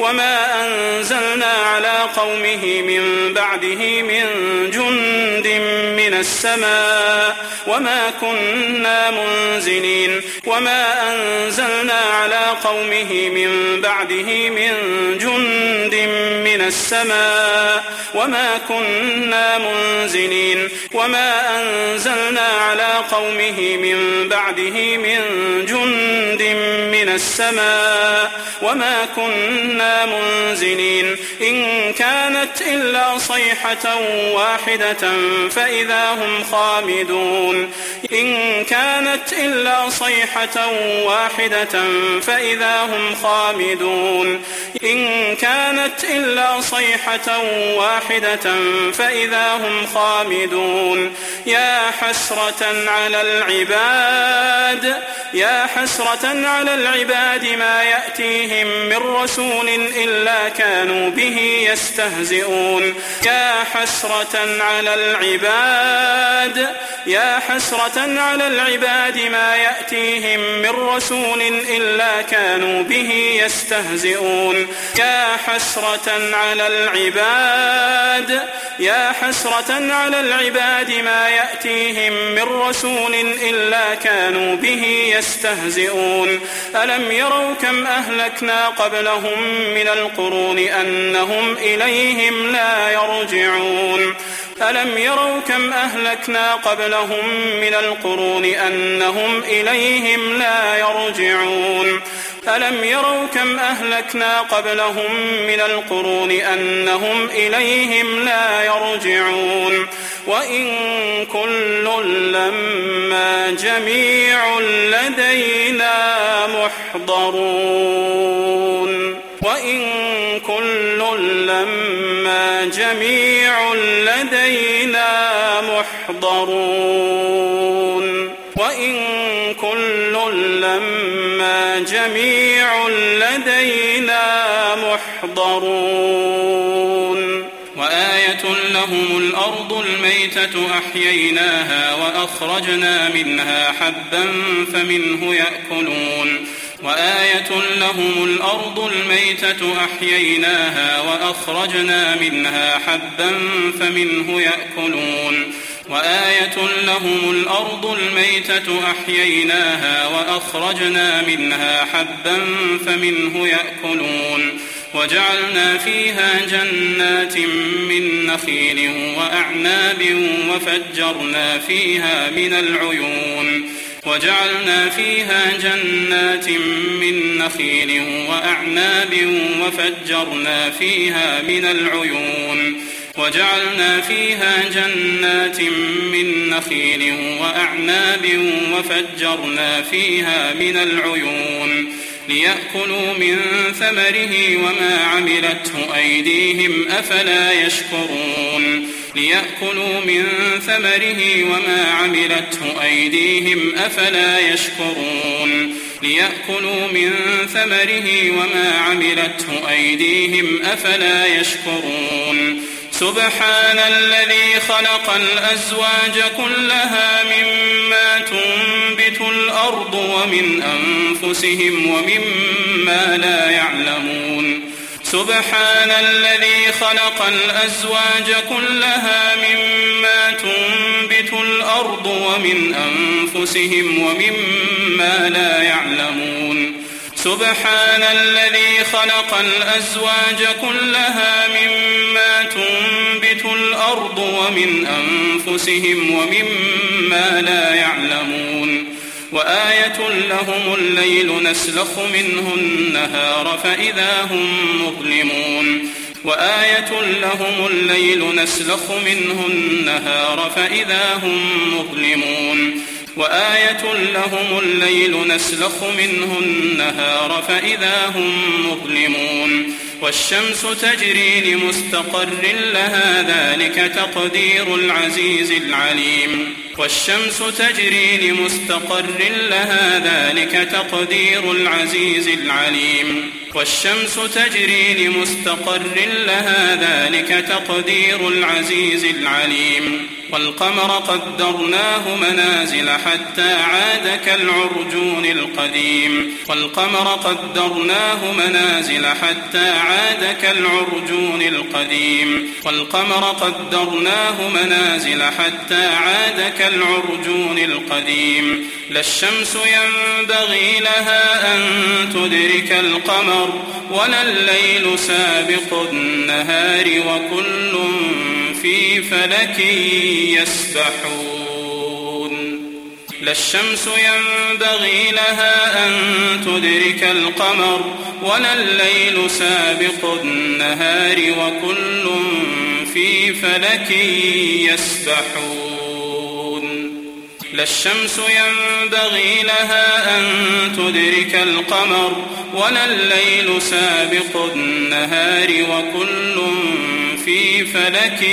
وما أنزلنا على قومه من بعده من جند من السماء وما كنا منزلين وما أنزلنا على قومه من بعده من جند من السماء وما كنا منزلين وما أنزلنا على قومه من بعده من جند من السماء وما كنا منزلين إن كانت إلا صيحة واحدة فإذا هم خامدون إن كانت إلا صيحة واحدة فإذا هم خامدون إن كانت إلا صيحة واحدة فإذا هم خامدون يا حسرة على العباد يا حسرة على العباد ما يأتيهم من رسول إلا كانوا به يستهزئون يا حسرة على العباد يا حسرة على العباد ما يأتيهم من رسول إلا كانوا به يستهزئون يا حسرة على العباد يا حسرة على العباد ما يأتيهم من رسول إلا كانوا به يستهزئون ألم يروا كم أهلكنا قبلهم من القرون أنهم إليهم لا يرجعون ألم يروا كم أهلكنا قبلهم من القرون أنهم إليهم لا يرجعون ألم يروا كم أهلكنا قبلهم من القرون أنهم إليهم لا يرجعون وإن كل لما جميع لدينا محضرون وإن كل لما جميع لدينا محضرون وإن كل لما جميع لدينا محضرون وآية لهم الأرض الميتة أحييناها وأخرجنا منها حبا فمنه يأكلون وآية لهم الأرض الميتة أحييناها وأخرجنا منها حبا فمنه يأكلون وآية لهم الأرض الميتة أحييناها وأخرجنا منها حبا فمنه يأكلون وجعلنا فيها جنات من نخيل وأعناب وفجرنا فيها من العيون وجعلنا فيها جنات من نخيل وأعناب وفجرنا فيها من العيون وجعلنا فيها جنات من نخيل وأعناب وفجرنا فيها من العيون ليأكلوا من ثمره وما عملته أيديهم أفلا يشكرون ليأكلوا من ثمره وما عملته أيديهم أفلا يشكرون ليأكلوا من ثمره وما عملته أيديهم أفلا يشكرون سبحان الذي خلق الأزواج كلها مما تنبت الأرض ومن أنفسهم ومما لا يعلمون سبحان الذي خلق الأزواج كلها مما تنبت الأرض ومن أنفسهم ومما لا يعلمون سبحان الذي خلق الأزواج كلها مما تنبت الأرض ومن أنفسهم ومما لا يعلمون وآية لهم الليل نسلخ منه النهار فإذا هم مظلمون وآية لهم الليل نسلخ منه النهار فإذا هم مظلمون وآية لهم الليل نسلخ منه النهار فإذا هم مظلمون والشمس تجري لمستقر لها ذلك تقدير العزيز العليم والشمس تجري لمستقر لها ذلك تقدير العزيز العليم والشمس تجري لمستقر لها ذلك تقدير العزيز العليم والقمر قدرناه منازل حتى عاد كالعرجون القديم لا الشمس ينبغي لها أن تدرك القمر ولا الليل سابق النهار وكل في فلك يسبحون لا الشمس ينبغي لها أن تدرك القمر ولا الليل سابق النهار وكل في فلك يسبحون لا الشمس ينبغي لها أن تدرك القمر ولا الليل سابق النهار وكل في فلك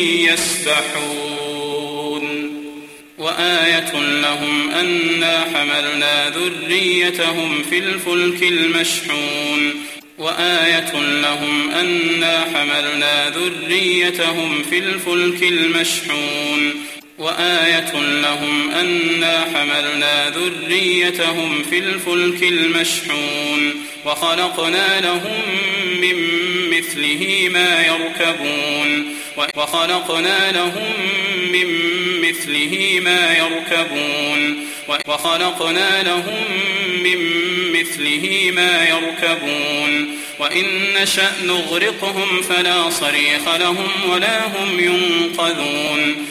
يسبحون وآية لهم أنا حملنا ذريتهم في الفلك المشحون وخلقنا لهم من مثله ما يركبون وإن نشأ نغرقهم فلا صريخ لهم ولا هم ينقذون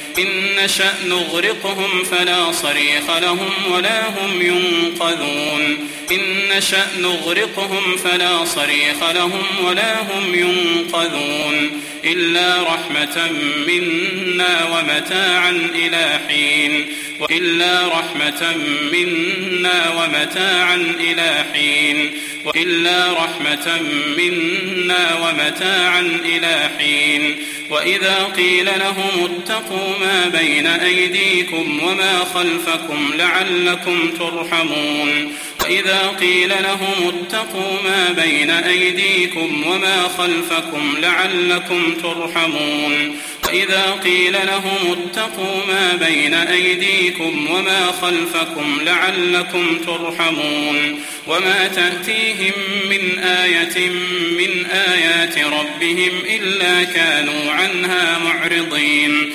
إلا رحمة منا ومتاعا إلى حين وإذا قيل لهم اتقوا ما بين أيديكم وما خلفكم لعلكم ترحمون وما تأتيهم من آية من آيات ربهم إلا كانوا عنها معرضين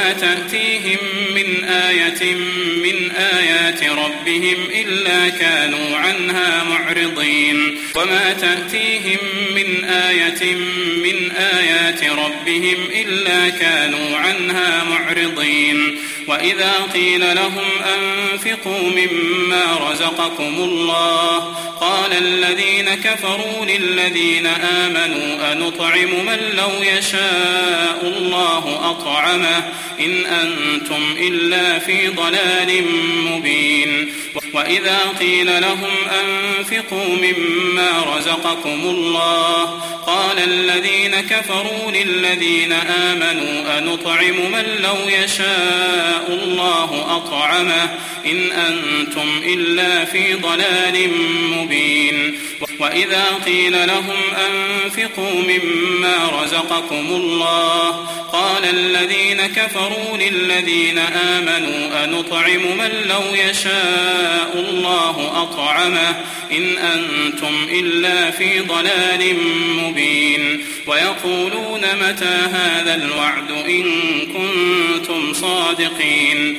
وإذا قيل لهم أنفقوا مما رزقكم الله قال الذين كفروا للذين آمنوا أنطعم من لو يشاء الله أطعمه إن أنتم إلا في ضلال مبين وإذا قيل لهم أنفقوا مما رزقكم الله قال الذين كفروا للذين آمنوا أنطعم من لو يشاء الله أطعمه إن أنتم إلا في ضلال مبين وإذا قيل لهم أنفقوا مما رزقكم الله قال الذين كفروا للذين آمنوا أنطعم من لو يشاء الله أطعمه إن أنتم إلا في ضلال مبين ويقولون متى هذا الوعد إن كنتم صادقين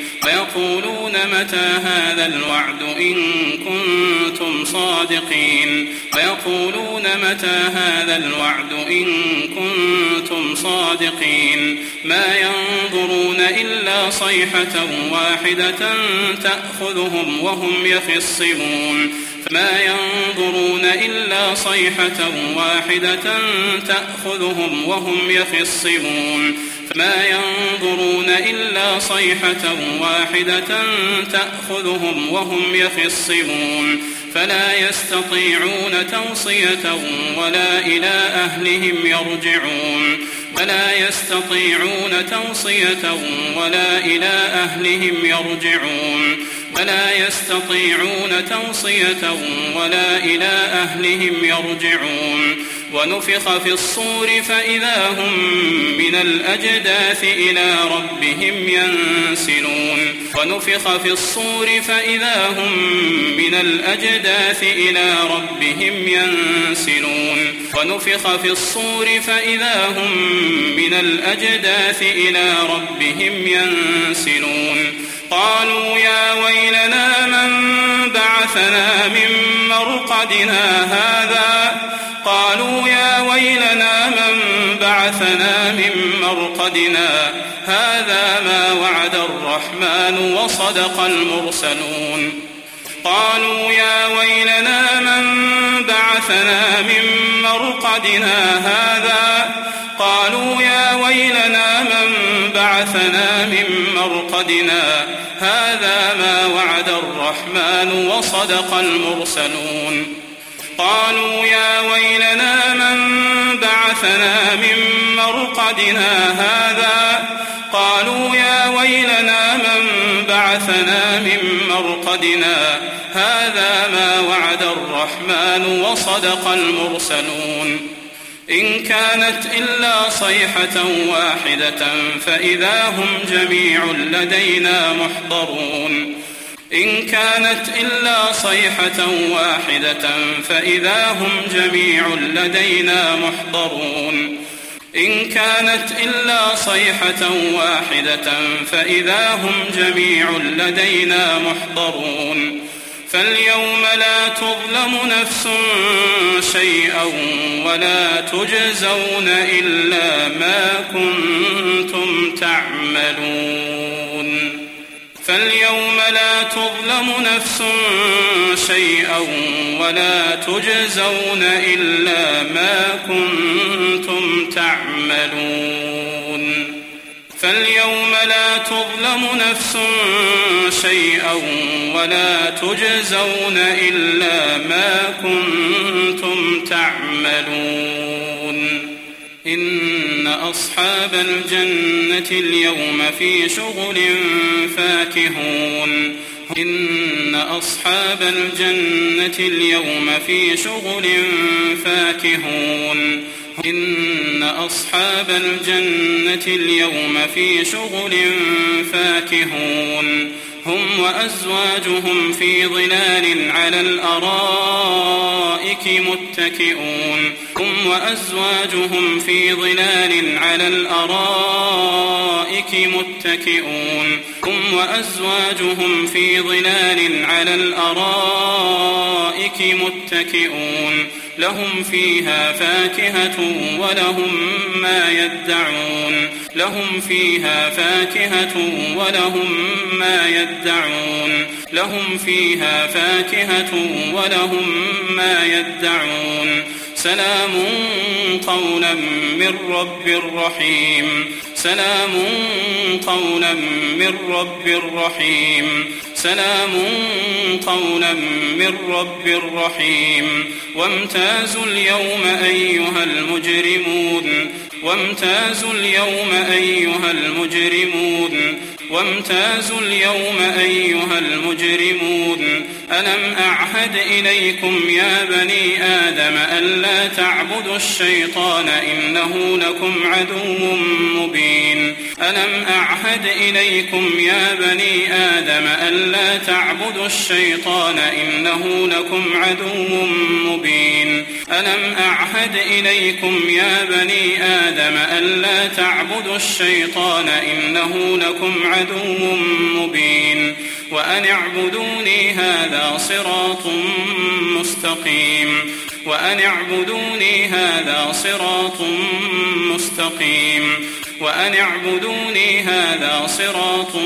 ما ينظرون إلا صيحة واحدة تأخذهم وهم يخصمون فلا يستطيعون توصية ولا إلى أهلهم يرجعون ولا يستطيعون توصية ولا إلى أهلهم يرجعون ونفخ في الصور فإذا هم من الأجداث إلى ربهم ينسلون ونفخ في الصور فإذا هم من الأجداث إلى ربهم ينسلون ونفخ في الصور فإذا هم من الأجداث إلى ربهم ينسلون قالوا يا ويلنا من بعثنا من مرقدنا هذا قالوا يا ويلنا من بعثنا من مرقدنا هذا ما وعد الرحمن وصدق المرسلون قالوا يا ويلنا من بعثنا من مرقدنا هذا قالوا يا ويلنا من بعثنا من مرقدنا هذا ما وعد الرحمن وصدق المرسلون قالوا يا ويلنا من بعثنا من مرقدنا هذا قالوا يا ويلنا من بعثنا من مرقدنا هذا ما وعد الرحمن وصدق المرسلون إن كانت إلا صيحة واحدة فإذا هم جميع لدينا محضرون إن كانت إلا صيحة واحدة فإذا هم جميع لدينا محضرون إن كانت إلا صيحة واحدة فإذا هم جميع لدينا محضرون فاليوم لا تظلم نفس شيئا ولا تجزون إلا ما كنتم تعملون فاليوم لا تظلم نفس شيئا ولا تجزون إلا ما كنتم تعملون فاليوم لا تظلم نفس شيئا ولا تجزون إلا ما كنتم تعملون إن أصحاب الجنة اليوم في شغل فاكهون إن أصحاب الجنة اليوم في شغل فاكهون إن أصحاب الجنة اليوم في شغل فاكهون هم وأزواجهم في ظلال على الأرائك متكئون هم وأزواجهم في ظلال على الأرائك متكئون هم وأزواجهم في ظلال على الأرائك متكئون لهم فيها فاكهة ولهم ما يدعون لهم فيها فاكهة ولهم ما يدعون لهم فيها فاكهة ولهم ما يدعون سلام قولا من رب رحيم سلام قولا من رب رحيم سلام قولا من رب رحيم وامتازوا اليوم أيها المجرمون وامتازوا اليوم أيها المجرمون وامتازوا اليوم أيها المجرمون ألم أعهد إليكم يا بني آدم ألا تعبدوا الشيطان إنه لكم عدو مبين ألم أعهد إليكم يا بني آدم ألا تعبدوا الشيطان إنه لكم عدو مبين ألم أعهد إليكم يا بني آدم ألا تعبدوا الشيطان إنه لكم عدو مبين وأن اعبدوني هذا صراط مستقيم وأن اعبدوني هذا صراط مستقيم وأن اعبدوني هذا صراط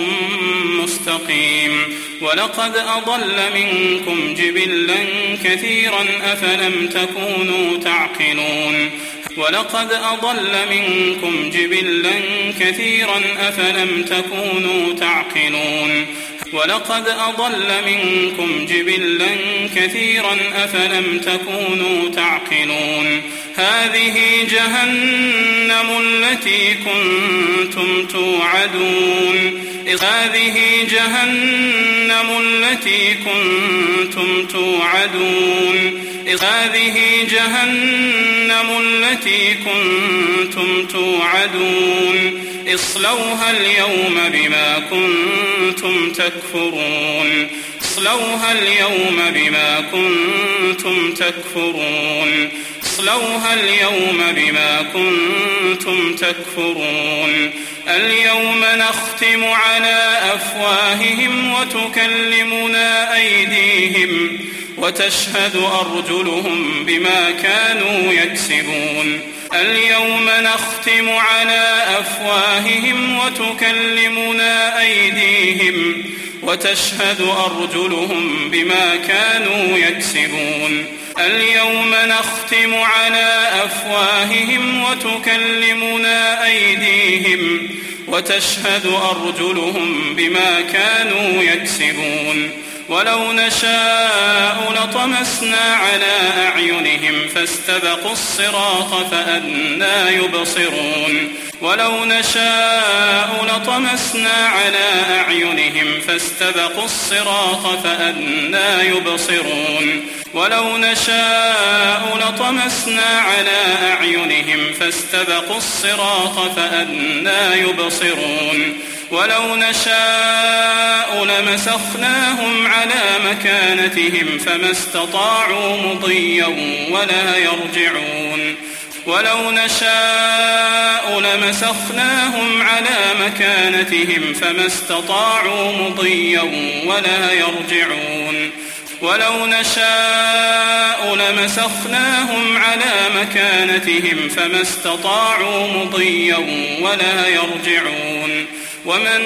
مستقيم ولقد أضل منكم جبلا كثيرا أفلم تكونوا تعقلون ولقد أضل منكم جبلا كثيرا أفلم تكونوا تعقلون ولقد أضل منكم جبلا كثيرا أفلم تكونوا تعقلون هذه جهنم التي كنتم توعدون هذه جهنم التي كنتم توعدون هذه جهنم التي كنتم توعدون اصلوها اليوم بما كنتم تكفرون اصلوها اليوم بما كنتم تكفرون اصلوها اليوم بما كنتم تكفرون اليوم نختم على أفواههم وتكلمنا أيديهم وتشهد أرجلهم بما كانوا يكسبون اليوم نختم على أفواههم وتكلمنا أيديهم وتشهد أرجلهم بما كانوا يكسبون اليوم نختم على أفواههم وتكلمنا أيديهم وتشهد أرجلهم بما كانوا يكسبون ولو نشاء لطمسنا على أعينهم فاستبقوا الصراط فأنى يبصرون ولو نشاء لطمسنا على أعينهم فاستبقوا الصراط فأنى يبصرون ولو نشاء لطمسنا على أعينهم فاستبقوا الصراط فأنى يبصرون ولو نشاء لمسخناهم على مكانتهم فما استطاعوا مضيا ولا يرجعون ولو نشاء لمسخناهم على مكانتهم فما استطاعوا مضيا ولا يرجعون ولو نشاء لمسخناهم على مكانتهم فما استطاعوا مضيا ولا يرجعون ومن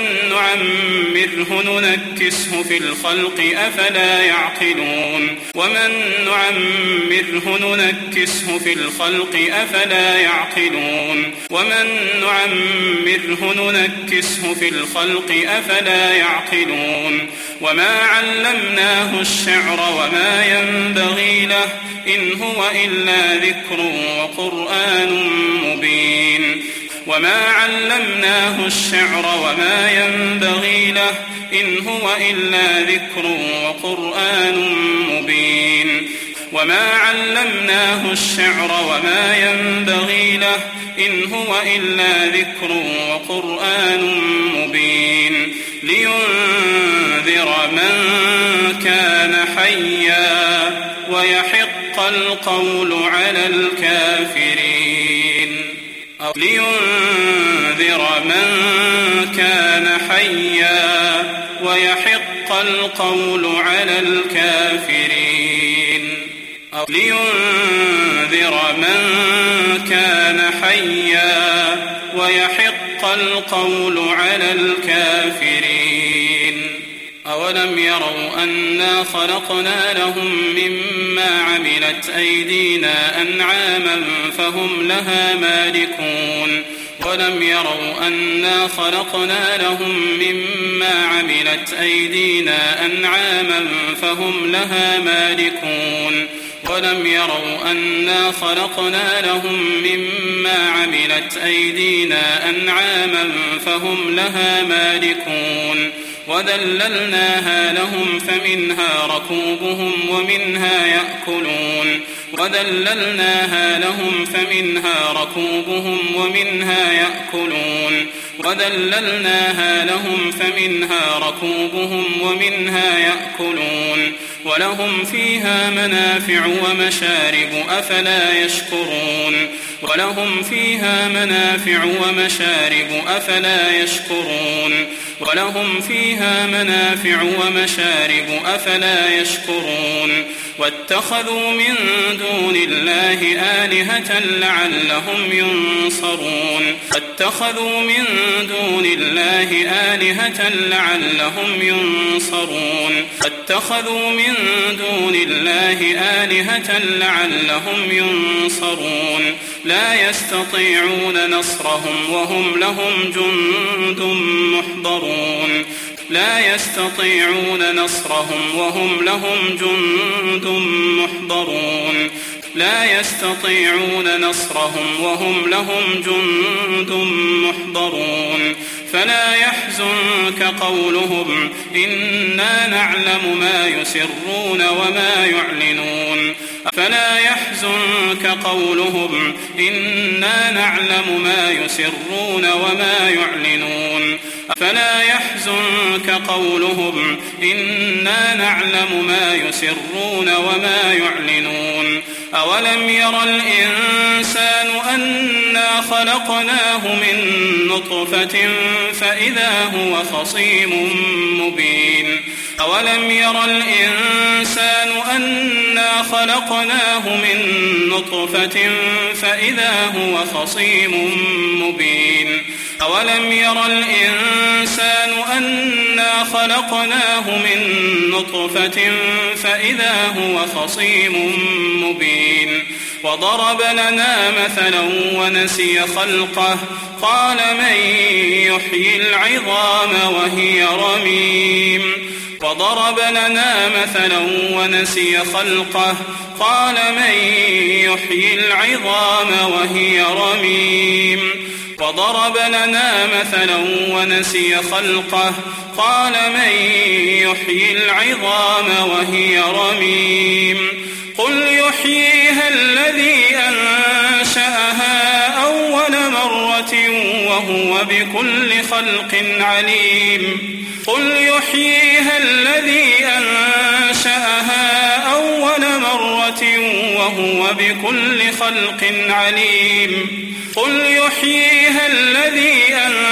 نعمره ننكسه في الخلق أفلا يعقلون ومن نعمره ننكسه في الخلق أفلا يعقلون ومن نعمره ننكسه في الخلق أفلا يعقلون وما علمناه الشعر وما ينبغي له إن هو إلا ذكر وقرآن مبين وما علمناه الشعر وما ينبغي له إن هو إلا ذكر وقرآن مبين وما علمناه الشعر وما ينبغي له إن هو إلا ذكر وقرآن مبين لينذر من كان حيا ويحق القول على الكافرين لينذر من كان حيا ويحق القول على الكافرين لينذر من كان حيا ويحق القول على الكافرين أولم يروا أنا خلقنا لهم مما عملت أيدينا أنعاما فهم لها مالكون ولم يروا أنا خلقنا لهم مما عملت أيدينا أنعاما فهم لها مالكون ولم يروا أنا خلقنا لهم مما عملت أيدينا أنعاما فهم لها مالكون وذللناها لهم فمنها ركوبهم ومنها يأكلون وذللناها لهم فمنها ركوبهم ومنها يأكلون وذللناها لهم فمنها ركوبهم ومنها يأكلون ولهم فيها منافع ومشارب أفلا يشكرون ولهم فيها منافع ومشارب أفلا يشكرون ولهم فيها منافع ومشارب أفلا يشكرون واتخذوا من دون الله آلهة لعلهم ينصرون واتخذوا من دون الله آلهة لعلهم ينصرون واتخذوا من دون الله آلهة لعلهم ينصرون لا يستطيعون نصرهم وهم لهم جند محضرون لا يستطيعون نصرهم وهم لهم جند محضرون لا يستطيعون نصرهم وهم لهم جند محضرون فلا يحزنك قولهم إنا نعلم ما يسرون وما يعلنون فلا يحزنك قولهم إنا نعلم ما يسرون وما يعلنون فلا يحزنك قولهم إنا نعلم ما يسرون وما يعلنون أولم ير الإنسان أنا خلقناه من نطفة فإذا هو خصيم مبين أولم ير الإنسان أنا خلقناه من نطفة فإذا هو خصيم مبين أولم ير الإنسان أنا خلقناه من نطفة فإذا هو خصيم مبين وضرب لنا مثلا ونسي خلقه قال من يحيي العظام وهي رميم وضرب لنا مثلا ونسي خلقه قال من يحيي العظام وهي رميم وضرب لنا مثلا ونسي خلقه قال من يحيي العظام وهي رميم قل يحييها الذي أنشأها أول مرة وهو بكل خلق عليم قل يحييها الذي أنشأها أول مرة وهو بكل خلق عليم قل يحييها الذي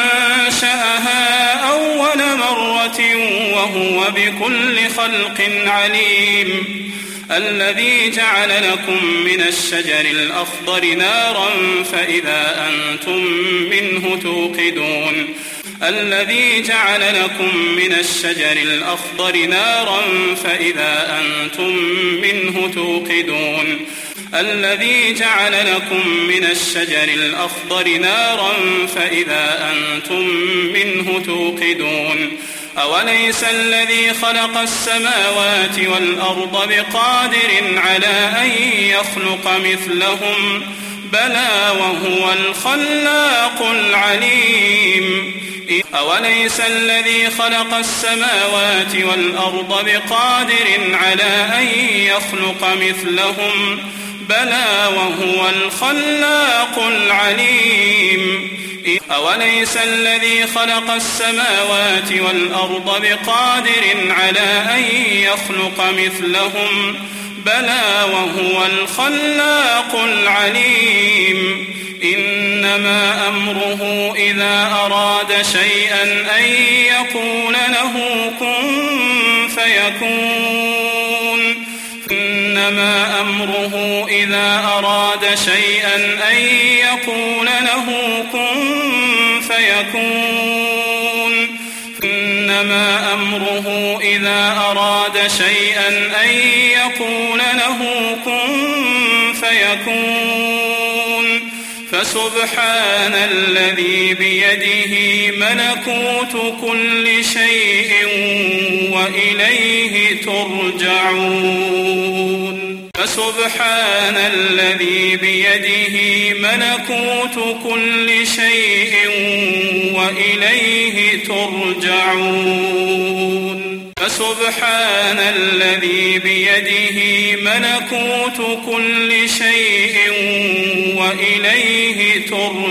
أنشأها أول مرة وهو بكل خلق عليم الذي جعل لكم من الشجر الأخضر نارا فإذا أنتم منه توقدون الذي جعل لكم من الشجر الأخضر نارا فإذا أنتم منه توقدون الذي جعل لكم من الشجر الأخضر نارا فإذا أنتم منه توقدون أوليس الذي خلق السماوات والأرض بقادر على أن يخلق مثلهم بلى وهو الخلاق العليم أوليس الذي خلق السماوات والأرض بقادر على أن يخلق مثلهم بلى وهو الخلاق العليم أوليس الذي خلق السماوات والأرض بقادر على أن يخلق مثلهم بلى وهو الخلاق العليم إنما أمره إذا أراد شيئا أن يقول له كن فيكون إنما أمره إذا أراد شيئا أن يقول له كن فيكون إنما أمره إذا أراد شيئا أن يقول له كن فيكون فسبحان الذي بيده ملكوت كل شيء وإليه ترجعون فسبحان الذي بيده ملكوت كل شيء وإليه ترجعون فسبحان الذي بيده ملكوت كل شيء وإليه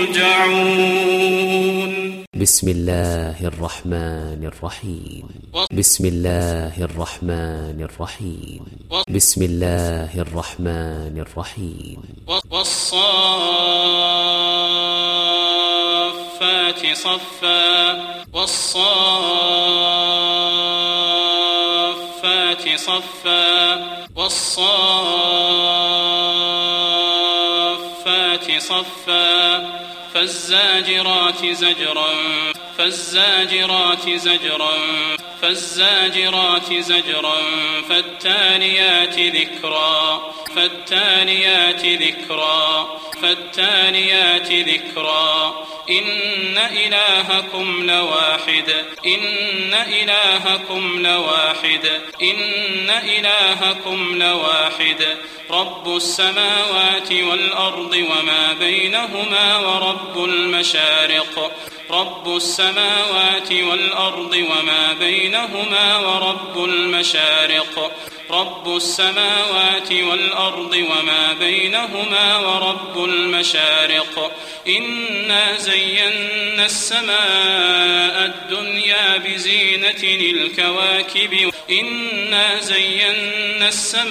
ترجعون بسم الله الرحمن الرحيم بسم الله الرحمن الرحيم بسم الله الرحمن الرحيم والصافات صفا والصافات صفا والصافات صفا فالزاجرات زجرا فالزاجرات زجرا فالزاجرات زجرا فالتاليات ذكرا فالتاليات ذكرا فالتاليات ذكرا إن إلهكم لواحد إن إلهكم لواحد إن إلهكم لواحد رب السماوات والأرض وما بينهما ورب المشارق رب السماوات والأرض وما بينهما ورب المشارق رب السماوات والأرض وما بينهما ورب المشارق إنا زينا السماء الدنيا بزينة الكواكب إنا زينا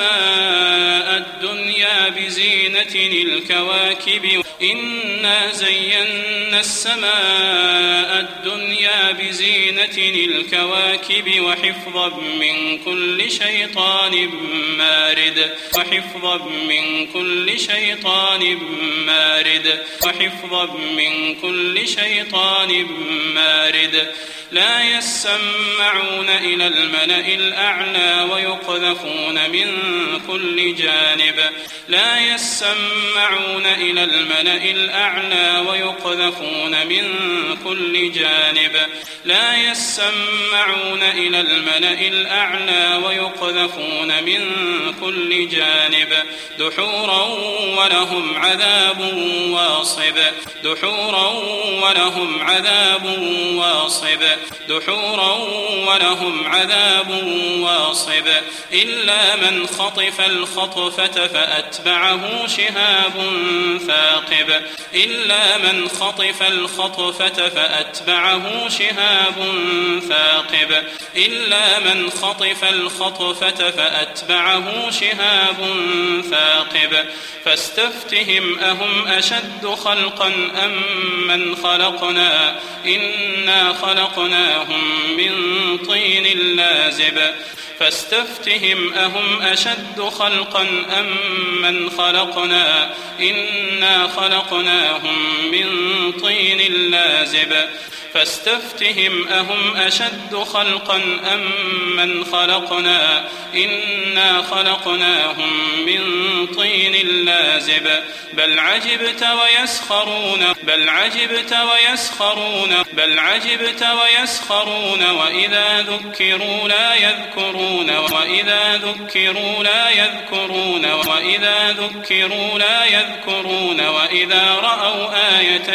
السماء الدنيا بزينة الكواكب إنا زينا السماء الدنيا بزينة الكواكب وحفظا من كل شيطان مارد وحفظا من كل شيطان مارد وحفظا من كل شيطان مارد لا يسمعون إلى الملأ الأعلى ويقذفون من كل جانب لا يسمعون إلى الملأ الأعلى ويقذفون من كل جانب لا يسمعون إلى الملأ الأعلى ويقذفون من كل جانب دحورا ولهم عذاب واصب دحورا ولهم عذاب واصب دحورا ولهم عذاب واصب إلا من خطف الخطفة فأتبعه شهاب ثاقب إلا من خطف الخطفة فأتبعه شهاب ثاقب إلا من خطف الخطفة فأتبعه شهاب ثاقب فاستفتهم أهم أشد خلقا أم من خلقنا إنا خلقناهم من طين لازب فاستفتهم أهم أشد خلقا أم من خلقنا إنا خلقناهم من طين لازب فاستفتهم أهم أشد خلقا أم من خلقنا إنا خلقناهم من طين لازب بل عجبت ويسخرون بل عجبت ويسخرون بل عجبت ويسخرون وإذا ذكروا لا يذكرون وإذا ذكروا لا يذكرون وإذا ذكروا لا يذكرون وإذا رأوا آية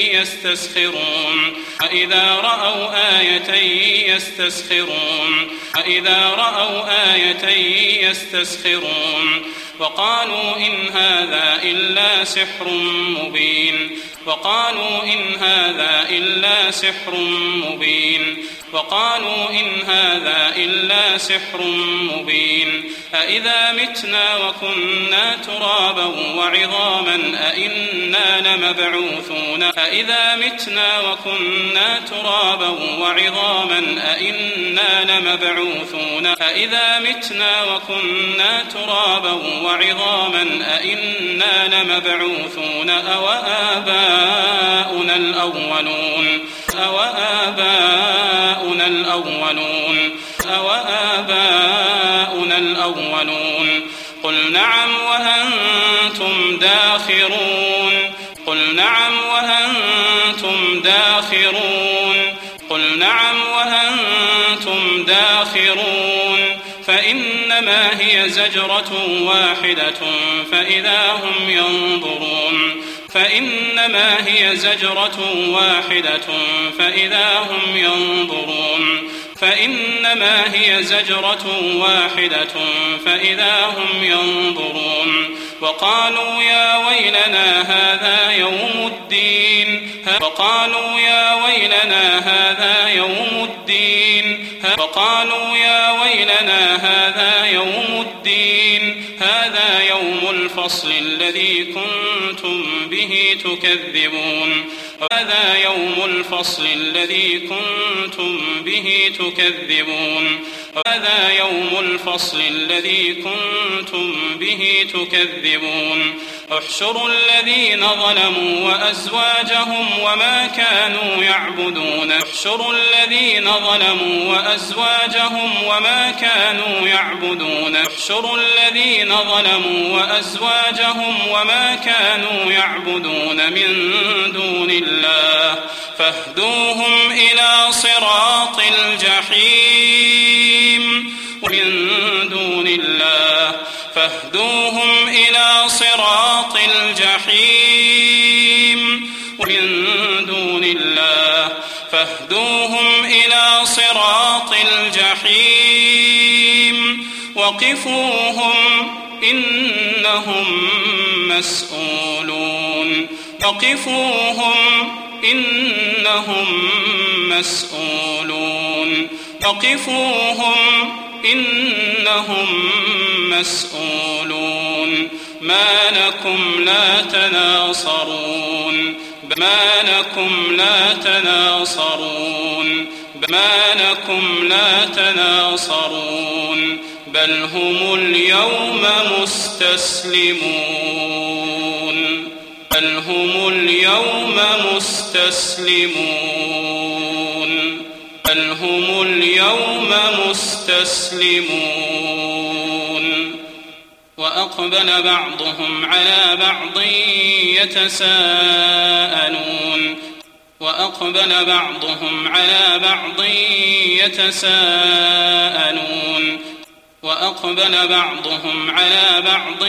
يستسخرون وإذا رأوا آية يستسخرون وإذا رأوا آية يستسخرون وقالوا إن هذا إلا سحر مبين وقالوا إن هذا إلا سحر مبين وقالوا إن هذا إلا سحر مبين أإذا متنا وكنا ترابا وعظاما أإنا لمبعوثون أإذا متنا وكنا ترابا وعظاما أإنا لمبعوثون أإذا متنا وكنا ترابا وعظاما أإنا لمبعوثون أوآباؤنا الأولون أوآباؤنا الأولون أوآباؤنا الأولون قل نعم وأنتم داخرون قل نعم وأنتم داخرون قل نعم وأنتم داخرون فإنما هي زجرة واحدة فإذا هم ينظرون فإنما هي زجرة واحدة فإذا هم ينظرون فإنما هي زجرة واحدة فإذا هم ينظرون وقالوا يا ويلنا هذا يوم الدين وقالوا يا ويلنا هذا يوم الدين وقالوا يا ويلنا هذا يوم الدين هذا يوم الفصل الذي كنتم به تكذبون هذا يوم الفصل الذي كنتم به تكذبون هذا يوم الفصل الذي كنتم به تكذبون احشروا الذين ظلموا وأزواجهم وما كانوا يعبدون احشروا الذين ظلموا وأزواجهم وما كانوا يعبدون احشروا الذين ظلموا وأزواجهم وما كانوا يعبدون من دون الله فاهدوهم إلى صراط الجحيم ومن دون الله فاهدوهم إلى صراط الجحيم ومن دون الله فاهدوهم إلى صراط الجحيم وقفوهم إنهم مسؤولون وقفوهم إنهم مسؤولون وقفوهم إنهم مسؤولون ما لكم لا تناصرون ما لكم لا تناصرون ما لكم لا تناصرون بل هم اليوم مستسلمون بل هم اليوم مستسلمون بل هم اليوم مستسلمون وأقبل بعضهم على بعض يتساءلون وأقبل بعضهم على بعض يتساءلون وأقبل بعضهم على بعض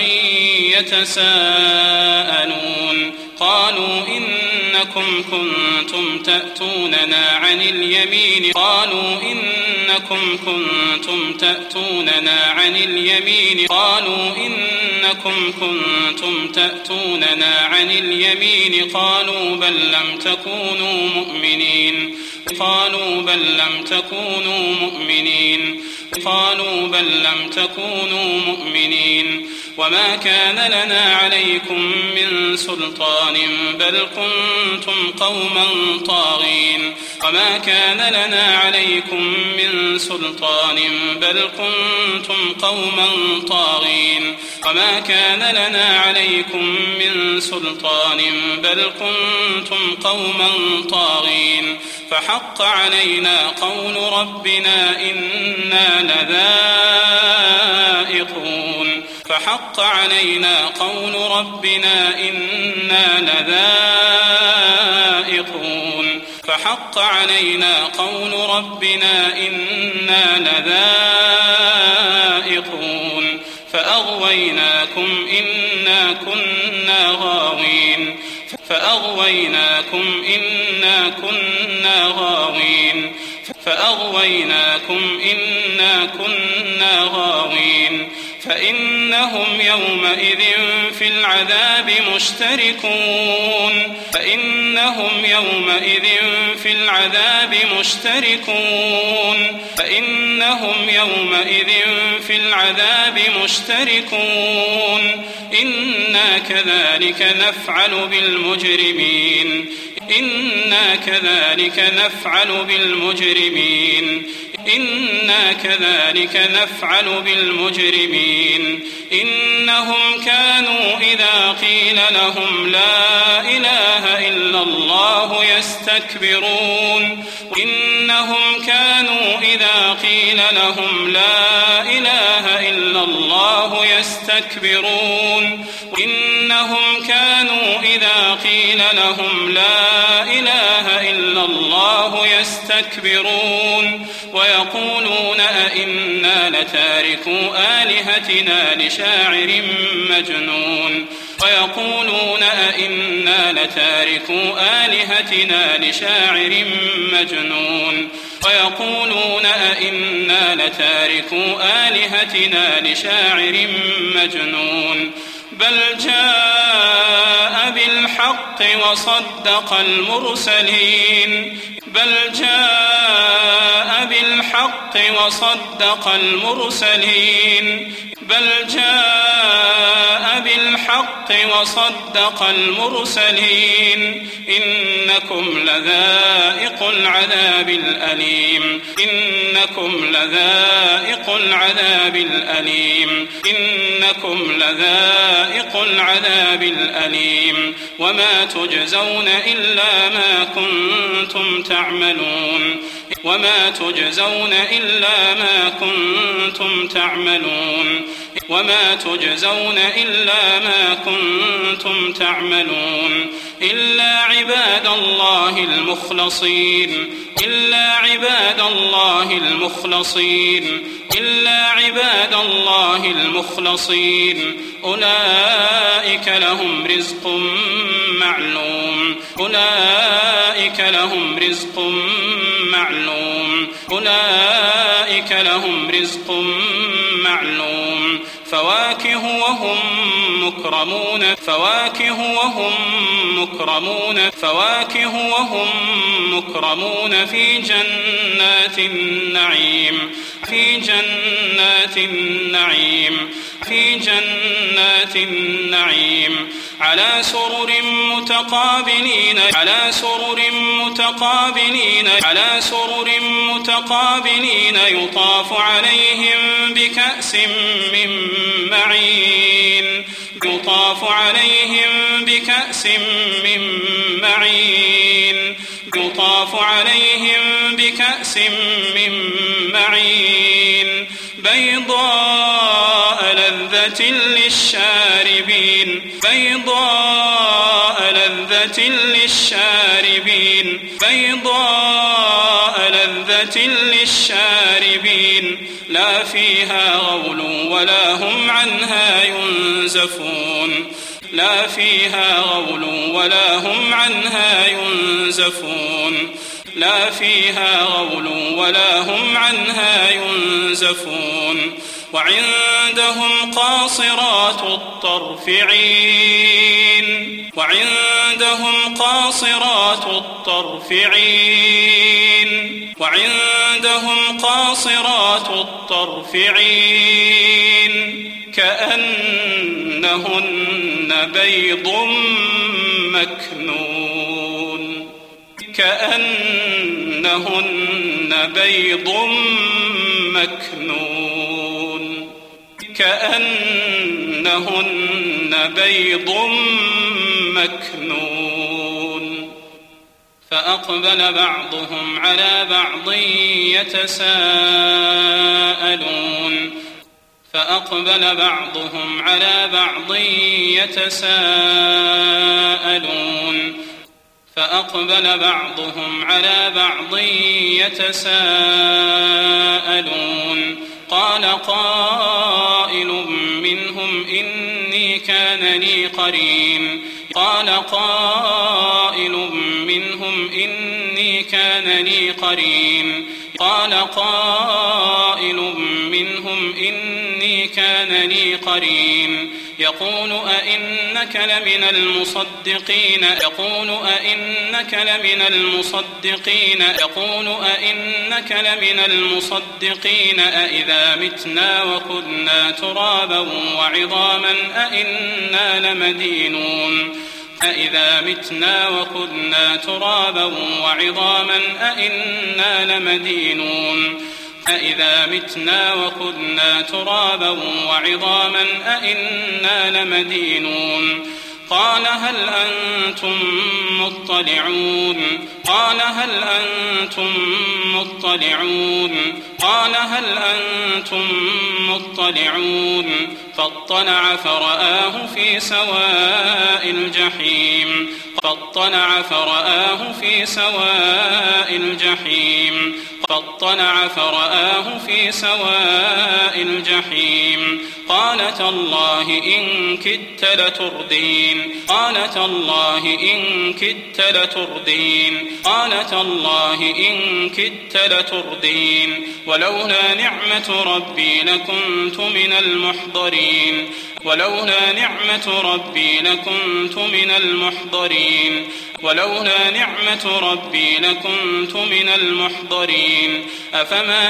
يتساءلون قالوا إنكم كنتم تأتوننا عن اليمين قالوا إنكم كنتم تأتوننا عن اليمين قالوا إنكم كنتم تأتوننا عن اليمين قالوا بل لم تكونوا مؤمنين قالوا بل لم تكونوا مؤمنين قالوا بل لم تكونوا مؤمنين وما كان لنا عليكم من سلطان بل كنتم قوما طاغين وما كان لنا عليكم من سلطان بل كنتم قوما طاغين وما كان لنا عليكم من سلطان بل كنتم قوما طاغين فحق علينا قول ربنا إنا لذائقون فحق علينا قول ربنا إنا لذائقون فحق علينا قول ربنا إنا لذائقون فأغويناكم إنا كنا غاوين فأغويناكم إنا كنا غاوين فأغويناكم إنا كنا غاوين فإنهم يومئذ في العذاب مشتركون فإنهم يومئذ في العذاب مشتركون فإنهم يومئذ في العذاب مشتركون إنا كذلك نفعل بالمجرمين إنا كذلك نفعل بالمجرمين إنا كذلك نفعل بالمجرمين إنهم كانوا إذا قيل لهم لا إله إلا الله يستكبرون إنهم كانوا إذا قيل لهم لا إله إلا الله يستكبرون إنهم كانوا إذا قيل لهم لا إله إلا الله يستكبرون ويقولون أئنا لتاركو آلهتنا لشاعر مجنون ويقولون أئنا لتاركو آلهتنا لشاعر مجنون ويقولون أئنا لتاركو آلهتنا لشاعر مجنون بل جاء بالحق وصدق المرسلين بل جاء بالحق وصدق المرسلين بل جاء بالحق وصدق المرسلين إنه إنكم لذائق العذاب الأليم إنكم لذائق العذاب الأليم إنكم لذائق العذاب الأليم وما تجزون إلا ما كنتم تعملون وما تجزون إلا ما كنتم تعملون وما تجزون إلا ما كنتم تعملون إلا عباد الله المخلصين إلا عباد الله المخلصين إلا عباد الله المخلصين أولئك لهم رزق معلوم أولئك لهم رزق معلوم أولئك لهم رزق معلوم فواكه وهم مكرمون فواكه وهم مكرمون فواكه وهم مكرمون في جنات النعيم في جنات النعيم في جنات النعيم على سرر متقابلين على سرر متقابلين على سرر متقابلين يطاف عليهم بكأس من معين يطاف عليهم بكأس من معين يطاف عليهم بكأس من معين بيضاء لذة للشاربين بيضاء لذة للشاربين بيضاء لذة للشاربين لا فيها غول ولا هم عنها ينزفون لا فيها غول ولا هم عنها ينزفون لا فيها غول ولا هم عنها ينزفون وعندهم قاصرات الطرف عين وعندهم قاصرات الطرف عين وعندهم قاصرات الطرف عين كأنهن بيض مكنون كأنهن بيض مكنون كأنهن بيض مكنون فأقبل بعضهم على بعض يتساءلون فأقبل بعضهم على بعض يتساءلون فأقبل بعضهم على بعض يتساءلون قال قائل منهم إني كان لي قرين قال قائل منهم إني كان لي قرين قال قائل منهم إني كان لي قرين يقول أئنك لمن المصدقين يقول أئنك لمن المصدقين يقول أئنك لمن المصدقين أئذا متنا وكنا ترابا وعظاما أئنا لمدينون أئذا متنا وكنا ترابا وعظاما أئنا لمدينون أئذا متنا وكنا ترابا وعظاما أئنا لمدينون قال هل أنتم مطلعون قال هل أنتم مطلعون قال هل أنتم مطلعون فاطلع فرآه في سواء الجحيم فاطلع فرآه في سواء الجحيم فاطلع فرآه في سواء الجحيم قال تالله إن كدت لتردين قال تالله إن كدت لتردين قال تالله إن كدت لتردين ولولا نعمة ربي لكنت من المحضرين ولولا نعمة ربي لكنت من المحضرين ولولا نعمة ربي لكنت من المحضرين أفما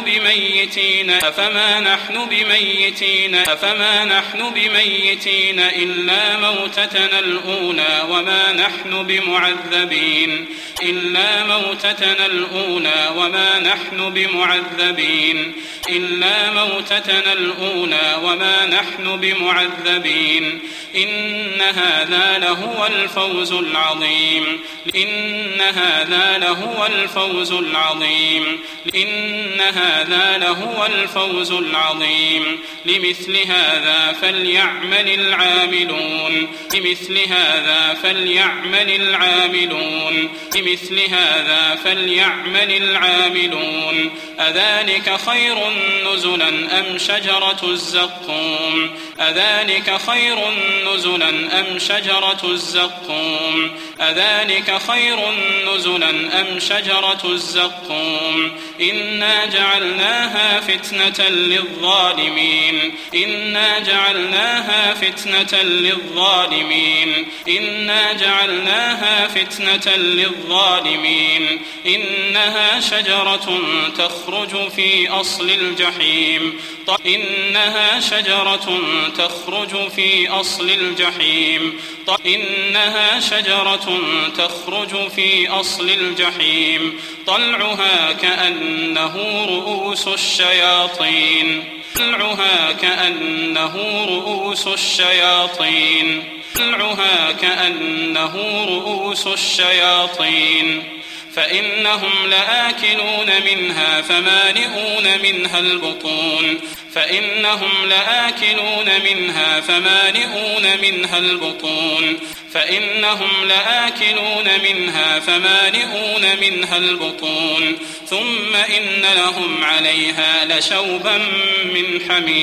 نحن بميتين إلا موتتنا الأولى وما نحن بمعذبين إن هذا لهو الفوز العظيم لمثل هذا فليعمل العاملون أذلك خير نزلا أم شجرة الزقوم إنا جعلناها فتنة للظالمين إنها شجرة تخرج في أصل الجحيم طلعها كأنه رؤوس الشياطين فإنهم لآكلون منها فمالئون منها البطون ثم إن لهم عليها لشوبا من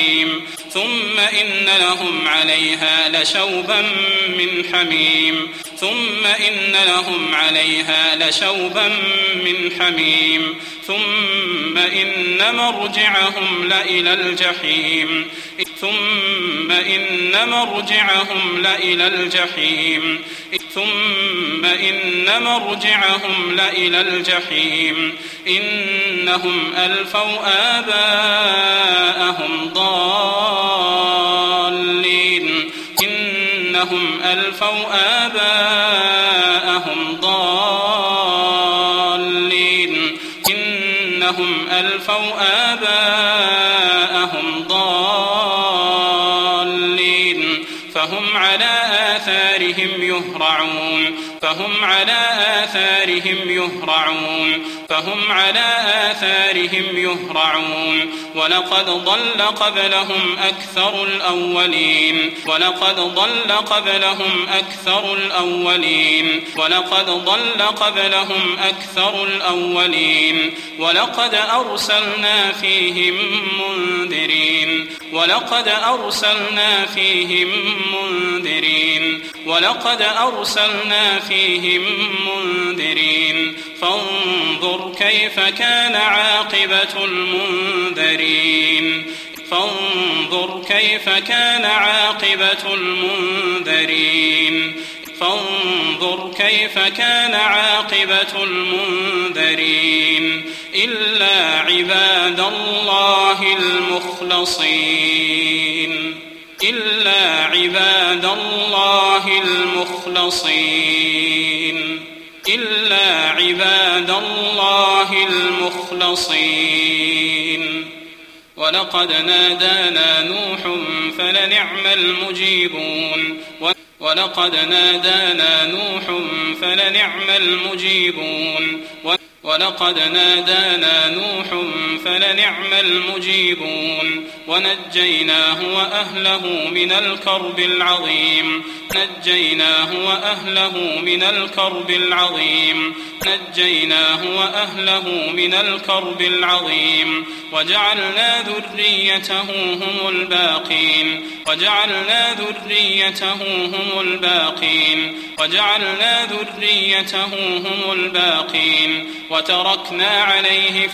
حميم ثم إن مرجعهم لإلى الجحيم إنهم ألفوا آباءهم ضالين فهم على آثارهم يهرعون ولقد ضل قبلهم أكثر الأولين ولقد أرسلنا فيهم منذرين فانظر كيف كان عاقبة المنذرين إلا عباد الله المخلصين ولقد نادانا نوح فلنعم المجيبون ونجيناه وأهله من الكرب العظيم وجعلنا ذريته هم الباقين وتركنا عليه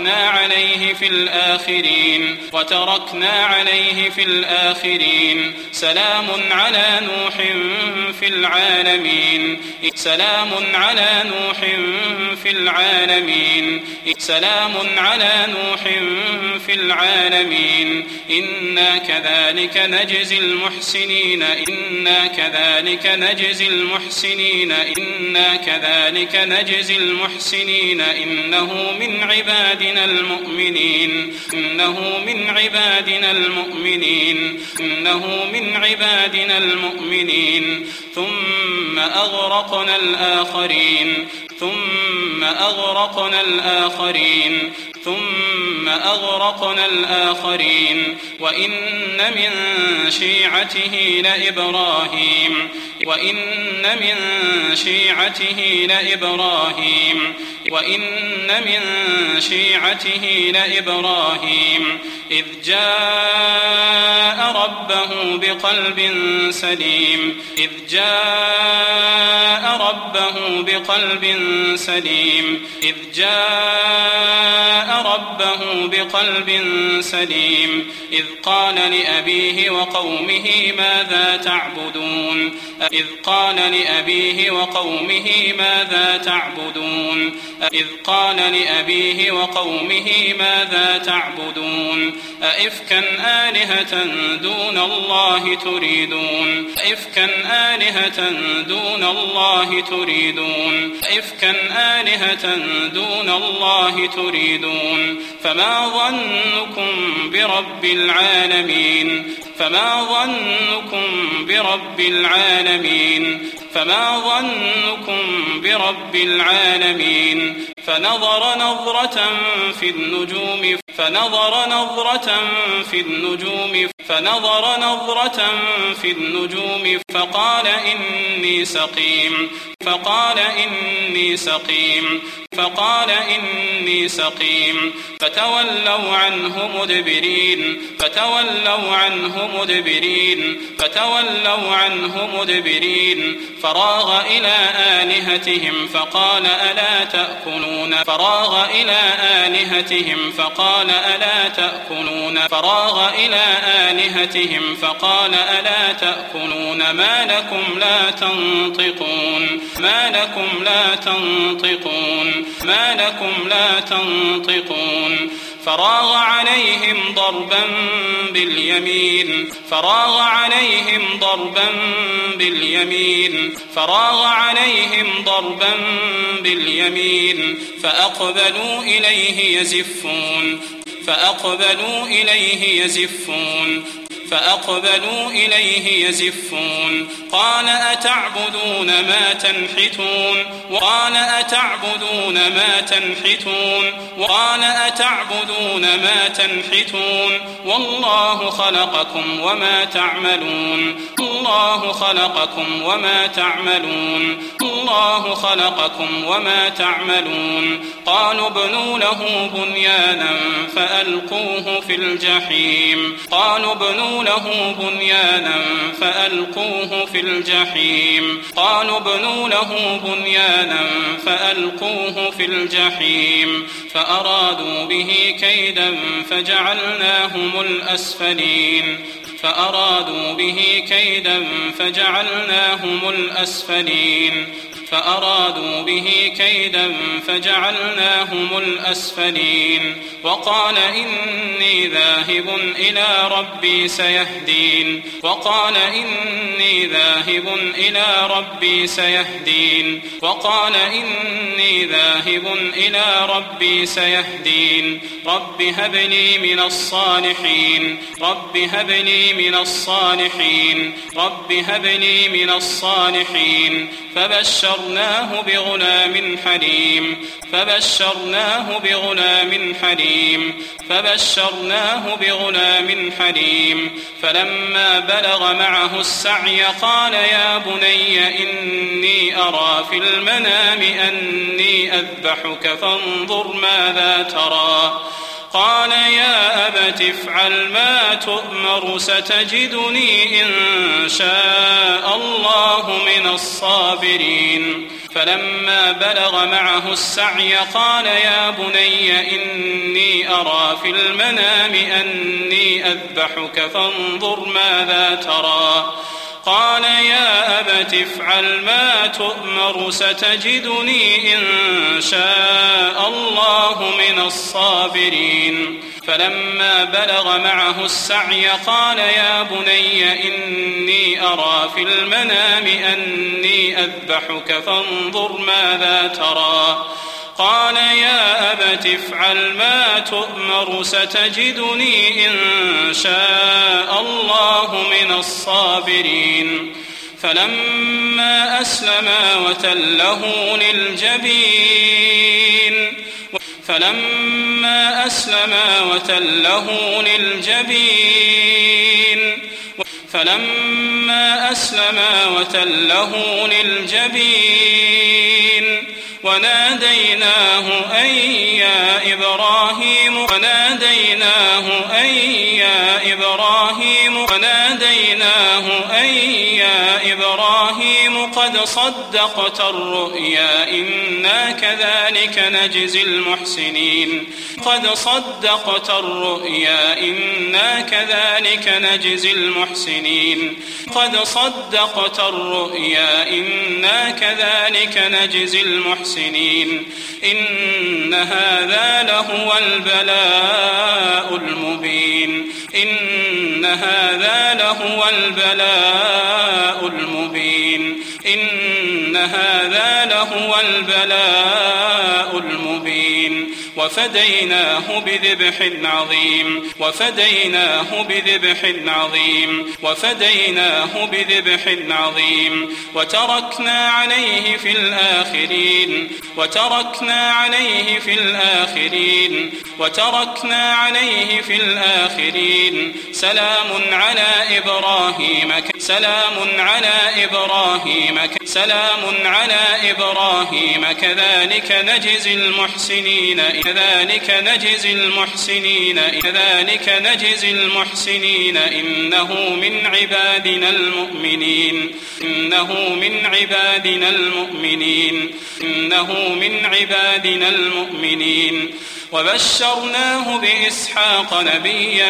في الآخرين سلام على نوح في العالمين سلام على نوح في العالمين سلام على نوح في العالمين إنا كذلك نجزي المحسنين إنا كذلك نجزي المحسنين إنا كذلك نجزي المحسنين إنه من عبادنا المؤمنين إنه من عبادنا المؤمنين إنه من عبادنا المؤمنين ثم أغرقنا الآخرين ثم أغرقنا الآخرين ثم أغرقنا الآخرين وإن من شيعته لإبراهيم وإن من شيعته لإبراهيم وإن من شيعته لإبراهيم إذ جاء ربه بقلب سليم إذ جاء ربه بقلب سليم إذ جاء ربه بقلب سليم إذ قال لأبيه وقومه ماذا تعبدون إذ قال لأبيه وقومه ماذا تعبدون إذ قال لأبيه وقومه ماذا تعبدون أئفكا آلهة دون الله تريدون أئفكا آلهة دون الله تريدون أئفكا آلهة دون الله تريدون فما ظنكم برب العالمين فما ظنكم برب العالمين فما ظنكم برب العالمين فنظر نظرة في النجوم فنظر نظرة في النجوم فنظر نظرة في النجوم فقال إني سقيم فقال إني سقيم فقال إني سقيم فتولوا عنه مدبرين فتولوا عنه مدبرين فتولوا عنه مدبرين فراغ إلى آلهتهم فقال ألا تأكلون فراغ إلى آلهتهم فقال ألا تأكلون فراغ إلى آلهتهم فقال ألا تأكلون ما لكم لا تنطقون ما لكم لا تنطقون ما لكم لا تنطقون فراغ عليهم ضربا باليمين فراغ عليهم ضربا باليمين فراغ عليهم ضربا باليمين فأقبلوا إليه يزفون فأقبلوا إليه يزفون فأقبلوا إليه يزفون قال أتعبدون ما تنحتون قال أتعبدون ما تنحتون قال أتعبدون ما تنحتون والله خلقكم وما تعملون الله خلقكم وما تعملون الله خلقكم وما تعملون قالوا ابنوا له بنيانا فألقوه في الجحيم قالوا ابنوا له بنيانا فألقوه في الجحيم قالوا ابنوا له بنيانا فألقوه في الجحيم فأرادوا به كيدا فجعلناهم الأسفلين فأرادوا به كيدا فجعلناهم الأسفلين فأرادوا به كيدا فجعلناهم الأسفلين وقال إني ذاهب إلى ربي سيهدين وقال إني ذاهب إلى ربي سيهدين وقال إني ذاهب إلى ربي سيهدين رب هب لي من الصالحين رب هب لي من الصالحين رب هب لي من الصالحين فبشرناه بغلام حليم فبشرناه بغلام حليم فبشرناه بغلام حليم فلما بلغ معه السعي قال يا بني إني أرى في المنام أني أذبحك فانظر ماذا ترى قال يا أبت افعل ما تؤمر ستجدني إن شاء الله من الصابرين. فلما بلغ معه السعي قال يا بني إني أرى في المنام أني أذبحك فانظر ماذا ترى. قال يا أبت افعل ما تؤمر ستجدني إن شاء الله من الصابرين. فلما بلغ معه السعي قال يا بني إني أرى في المنام أني أذبحك فانظر ماذا ترى. قال يا أبت افعل ما تؤمر ستجدني إن شاء الله من الصابرين. فلما أسلما وتله للجبين وناديناه أن يا إبراهيم قد صدقت الرؤيا إنا كذلك نجزي المحسنين. إن هذا لهو البلاء المبين. وفديناه بذبح عظيم وتركنا عليه في الآخرين سلام على إبراهيم كذلك نجزي المحسنين إنه من عبادنا المؤمنين. وبشرناه بإسحاق نبيا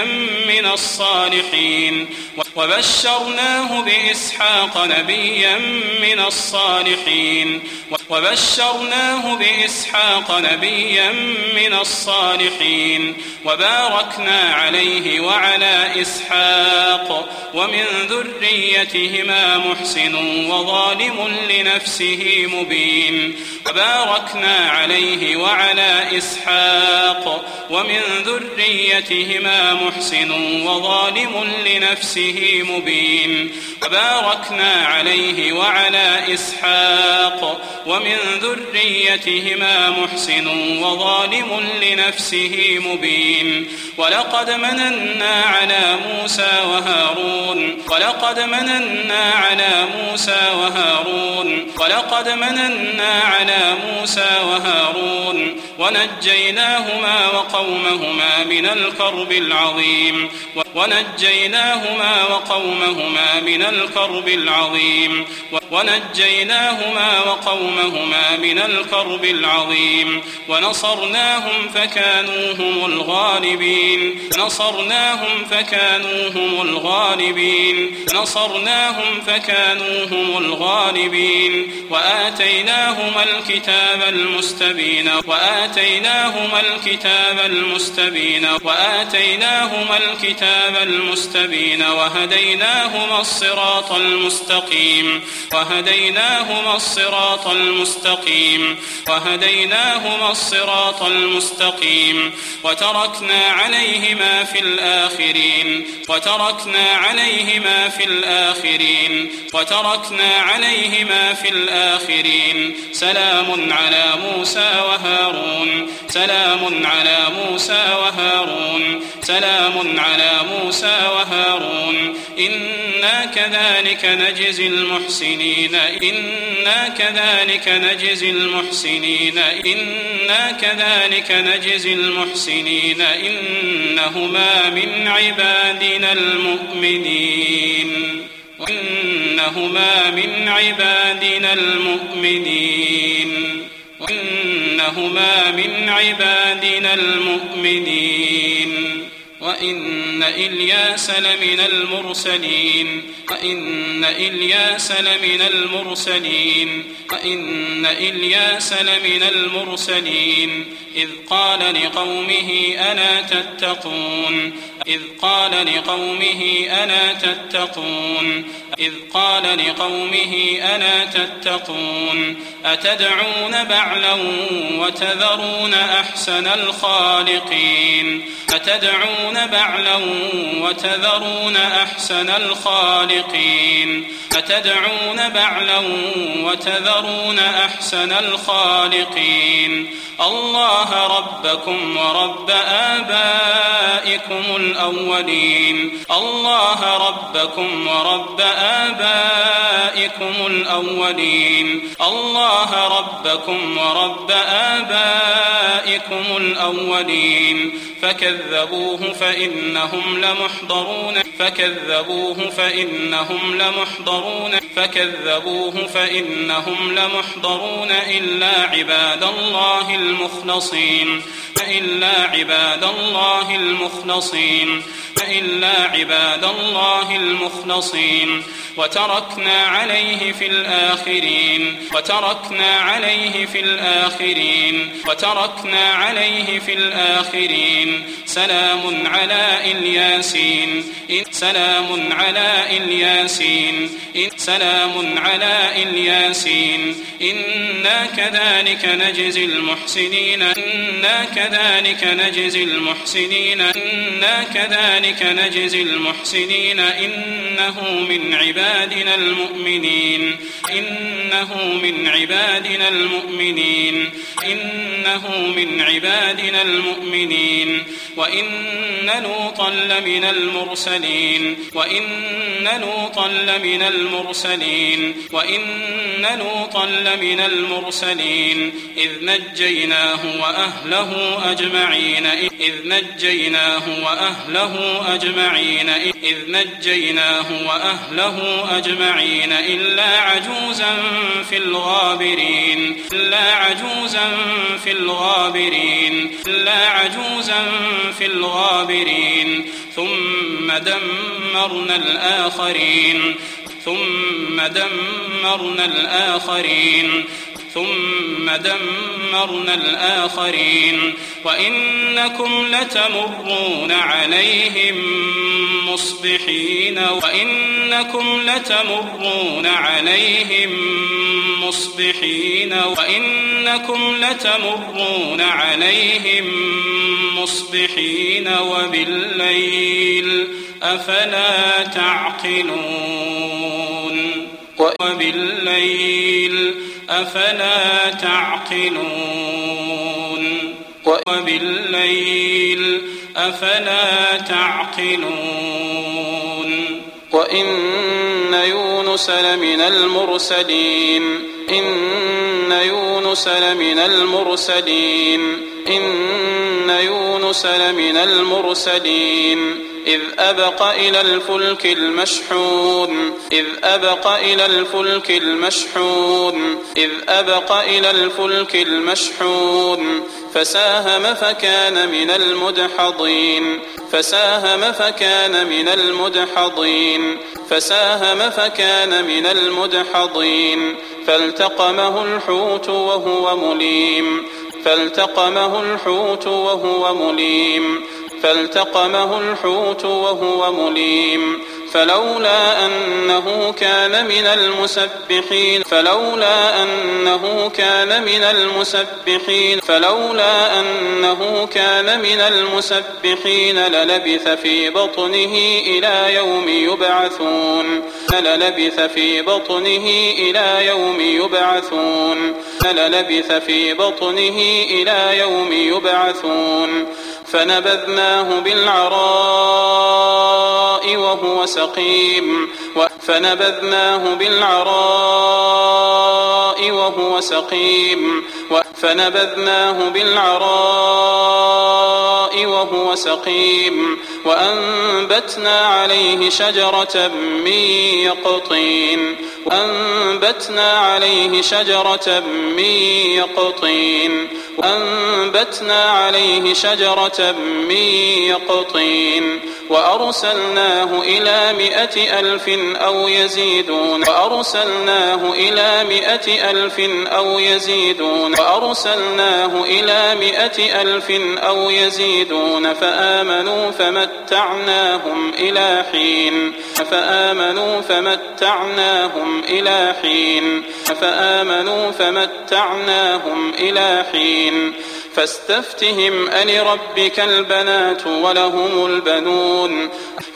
من الصالحين وباركنا عليه وعلى إسحاق ومن ذريتهما محسن وظالم لنفسه مبين. ولقد مننا على موسى وهارون ونجيناهما وقومهما من الكرب العظيم ونصرناهم فكانوا هم الغالبين. وآتيناهما الكتاب المستبين وهديناهما الصراط المستقيم وتركنا عليهما في الآخرين سلام على موسى وهارون إنا كذلك نجزي المحسنين إنا كذلك نجزي المحسنين إنا كذلك نجزي المحسنين إنهما من عبادنا المؤمنين وإنهما من عبادنا المؤمنين وإنهما من عبادنا المؤمنين وإن إلياس لمن المرسلين وإن إلياس لمن المرسلين وإن إلياس لمن المرسلين إذ قال لقومه ألا تتقون إذ قال لقومه ألا تتقون إذ قال لقومه ألا تتقون أتدعون بعلا وتذرون أحسن الخالقين أتدعون بعلا وتذرون أحسن الخالقين أتدعون بعلا وتذرون أحسن الخالقين الله ربكم ورب آبائكم الأولين الله ربكم ورب آبائكم الأولين الله ربكم ورب آبائكم الأولين فكذبوه فإنهم لمحضرون فكذبوه فإنهم لمحضرون فكذبوه فإنهم لمحضرون إلا عباد الله المخلصين إلا عباد الله المخلصين إلا عباد الله المخلصين وتركنا عليه في الآخرين وتركنا عليه في الآخرين وتركنا عليه في الآخرين سلام على الياسين سلام على الياسين سلام على الياسين إنا كذلك نجزي المحسنين إنا كذلك نجزي المحسنين إنا كذلك نجزي المحسنين إنه من عبادنا المؤمنين إنه من عبادنا المؤمنين إنه من عبادنا المؤمنين وإن لوطا لمن المرسلين وإن لوطا لمن المرسلين وإن لوطا لمن المرسلين إذ نجيناه وأهله أجمعين إذ نجيناه وأهله أجمعين إذ نجيناه وأهله أجمعين إلا عجوزا في الغابرين إلا عجوزا في الغابرين إلا عجوزا في الغابرين ثم دمرنا الآخرين ثم دمرنا الآخرين ثم دمرنا الآخرين وإنكم لتمرون عليهم مصبحين وإنكم لتمرون عليهم مصبحين وإنكم لتمرون عليهم مصبحين وبالليل أفلا تعقلون وبالليل أفلا تعقلون وبالليل أفلا تعقلون وإن يونس لمن المرسلين إن يونس لمن المرسلين إن يونس لمن المرسلين إذ أبق إلى الفلك المشحون إذ أبق إلى الفلك المشحون إذ أبق إلى الفلك المشحون فساهم فكان من المدحضين فساهم فكان من المدحضين فساهم فكان من المدحضين فالتقمه الحوت وهو مليم فالتقمه الحوت وهو مليم فالتقمه الحوت وهو مليم فلولا أنه كان من المسبحين فلولا أنه كان من المسبحين فلولا أنه كان من المسبحين للبث في بطنه إلى يوم يبعثون للبث في بطنه إلى يوم يبعثون للبث في بطنه إلى يوم يبعثون فنبذناه بالعراء وهو سقيم فنبذناه بالعراء وهو سقيم وأنبتنا عليه شجرة من يقطين وأرسلناه إلى 100,000 أو يزيدون فآمنوا فمتعناهم إلى حين فاستفتهم ألربك البنات ولهم البنون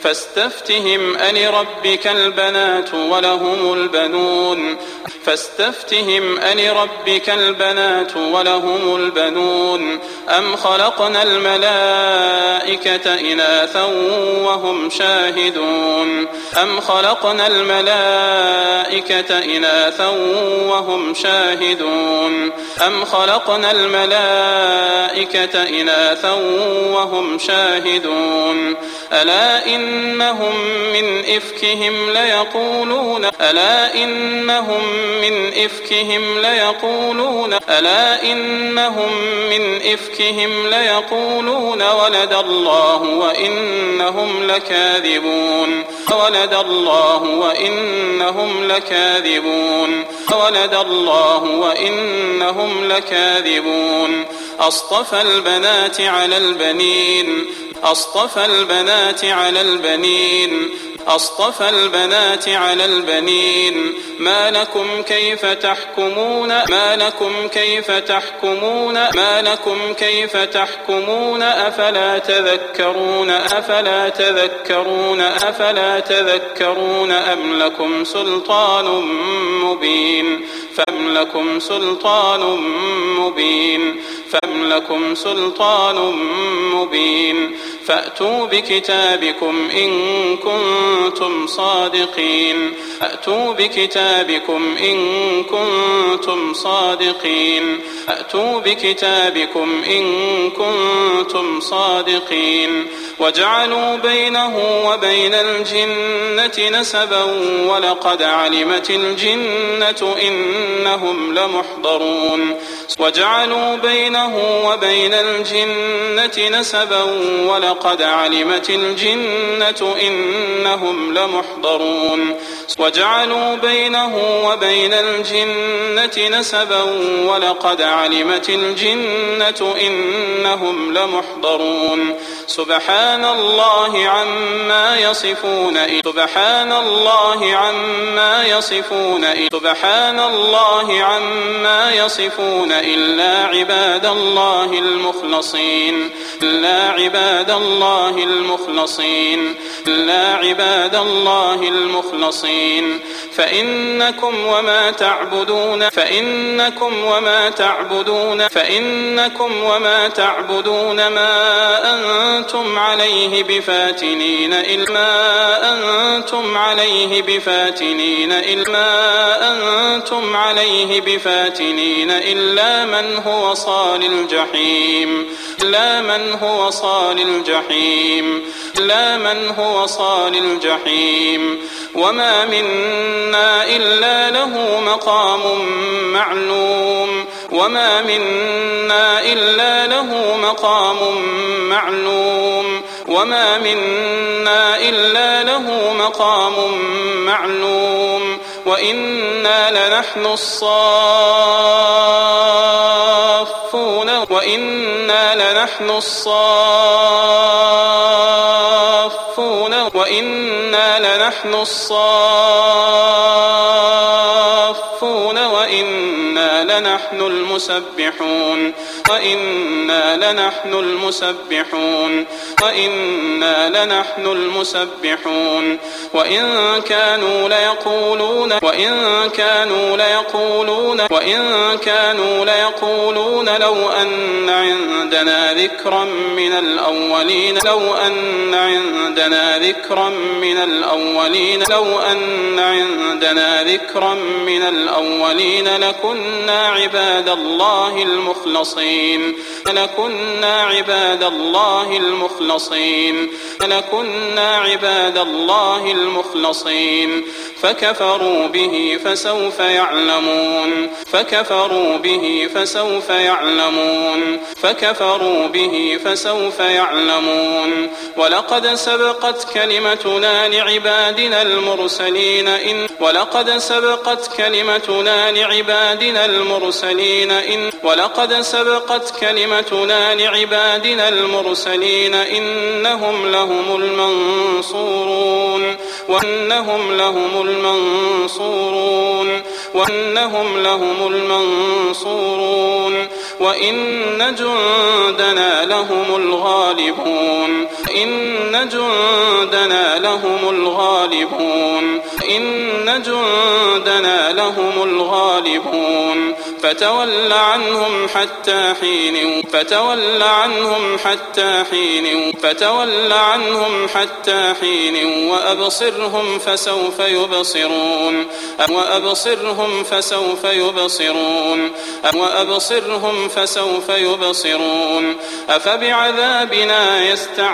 أم خلقنا الملائكة إناثا وهم شاهدون ألا إنهم من إفكهم ليقولون ولد الله وإنهم لكاذبون أصطفى البنات على البنين ما لكم كيف تحكمون أفلا تذكرون أم لكم سلطان مبين فأتوا بكتابكم إن كنتم صادقين وجعلوا بينه وبين الجنة نسبا ولقد علمت الجنة إنهم لمحضرون سبحان الله عما يصفون إلا عباد الله المخلصين فإنكم وما تعبدون ما أنتم عليه بفاتنين إلا من هو صال الجحيم وما منا إلا له مقام معلوم وإنا لنحن الصافون وإنا وإنا لنحن المسبحون وإنا لنحن المسبحون وإنا لنحن المسبحون وإن كانوا ليقولون لو أن عندنا ذكرا من الأولين لكنا عباد الله المخلصين فكفروا به فسوف يعلمون ولقد سبقت كلمتنا لعبادنا المرسلين إنهم لهم المنصورون وإن جندنا لهم الغالبون فتول عنهم حتى حين وأبصرهم فسوف يبصرون أفبعذابنا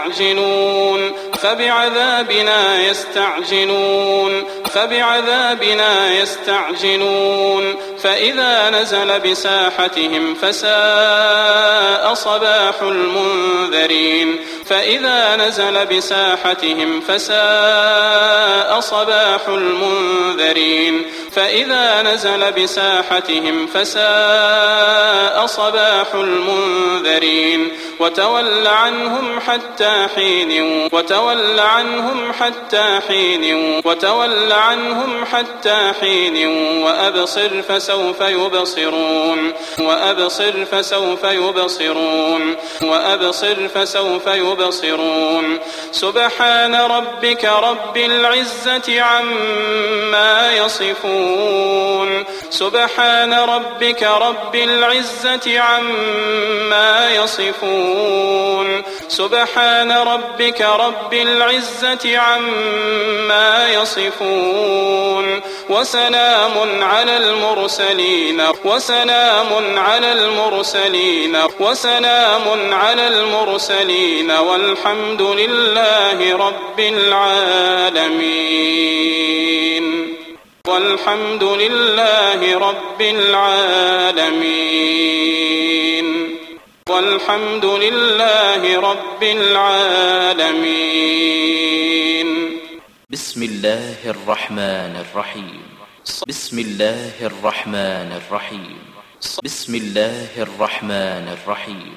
يستعجلون فإذا نزل بساحتهم فساء صباح المنذرين وتول عنهم حتى حين وأبصر فسوف يبصرون سبحان ربك رب العزة عما يصفون وسلام على المرسلين والحمد لله رب العالمين بسم الله الرحمن الرحيم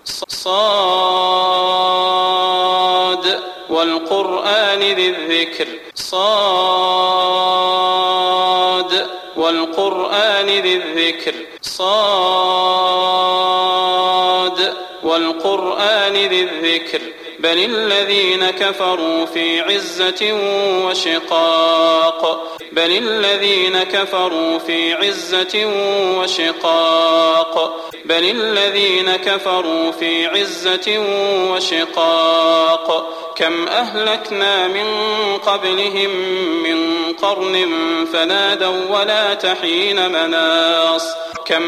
صاد والقرآن ذي الذكر بل الذين كفروا في عزة وشقاق كم أهلكنا من قبلهم من قرن فنادوا ولا حين مناص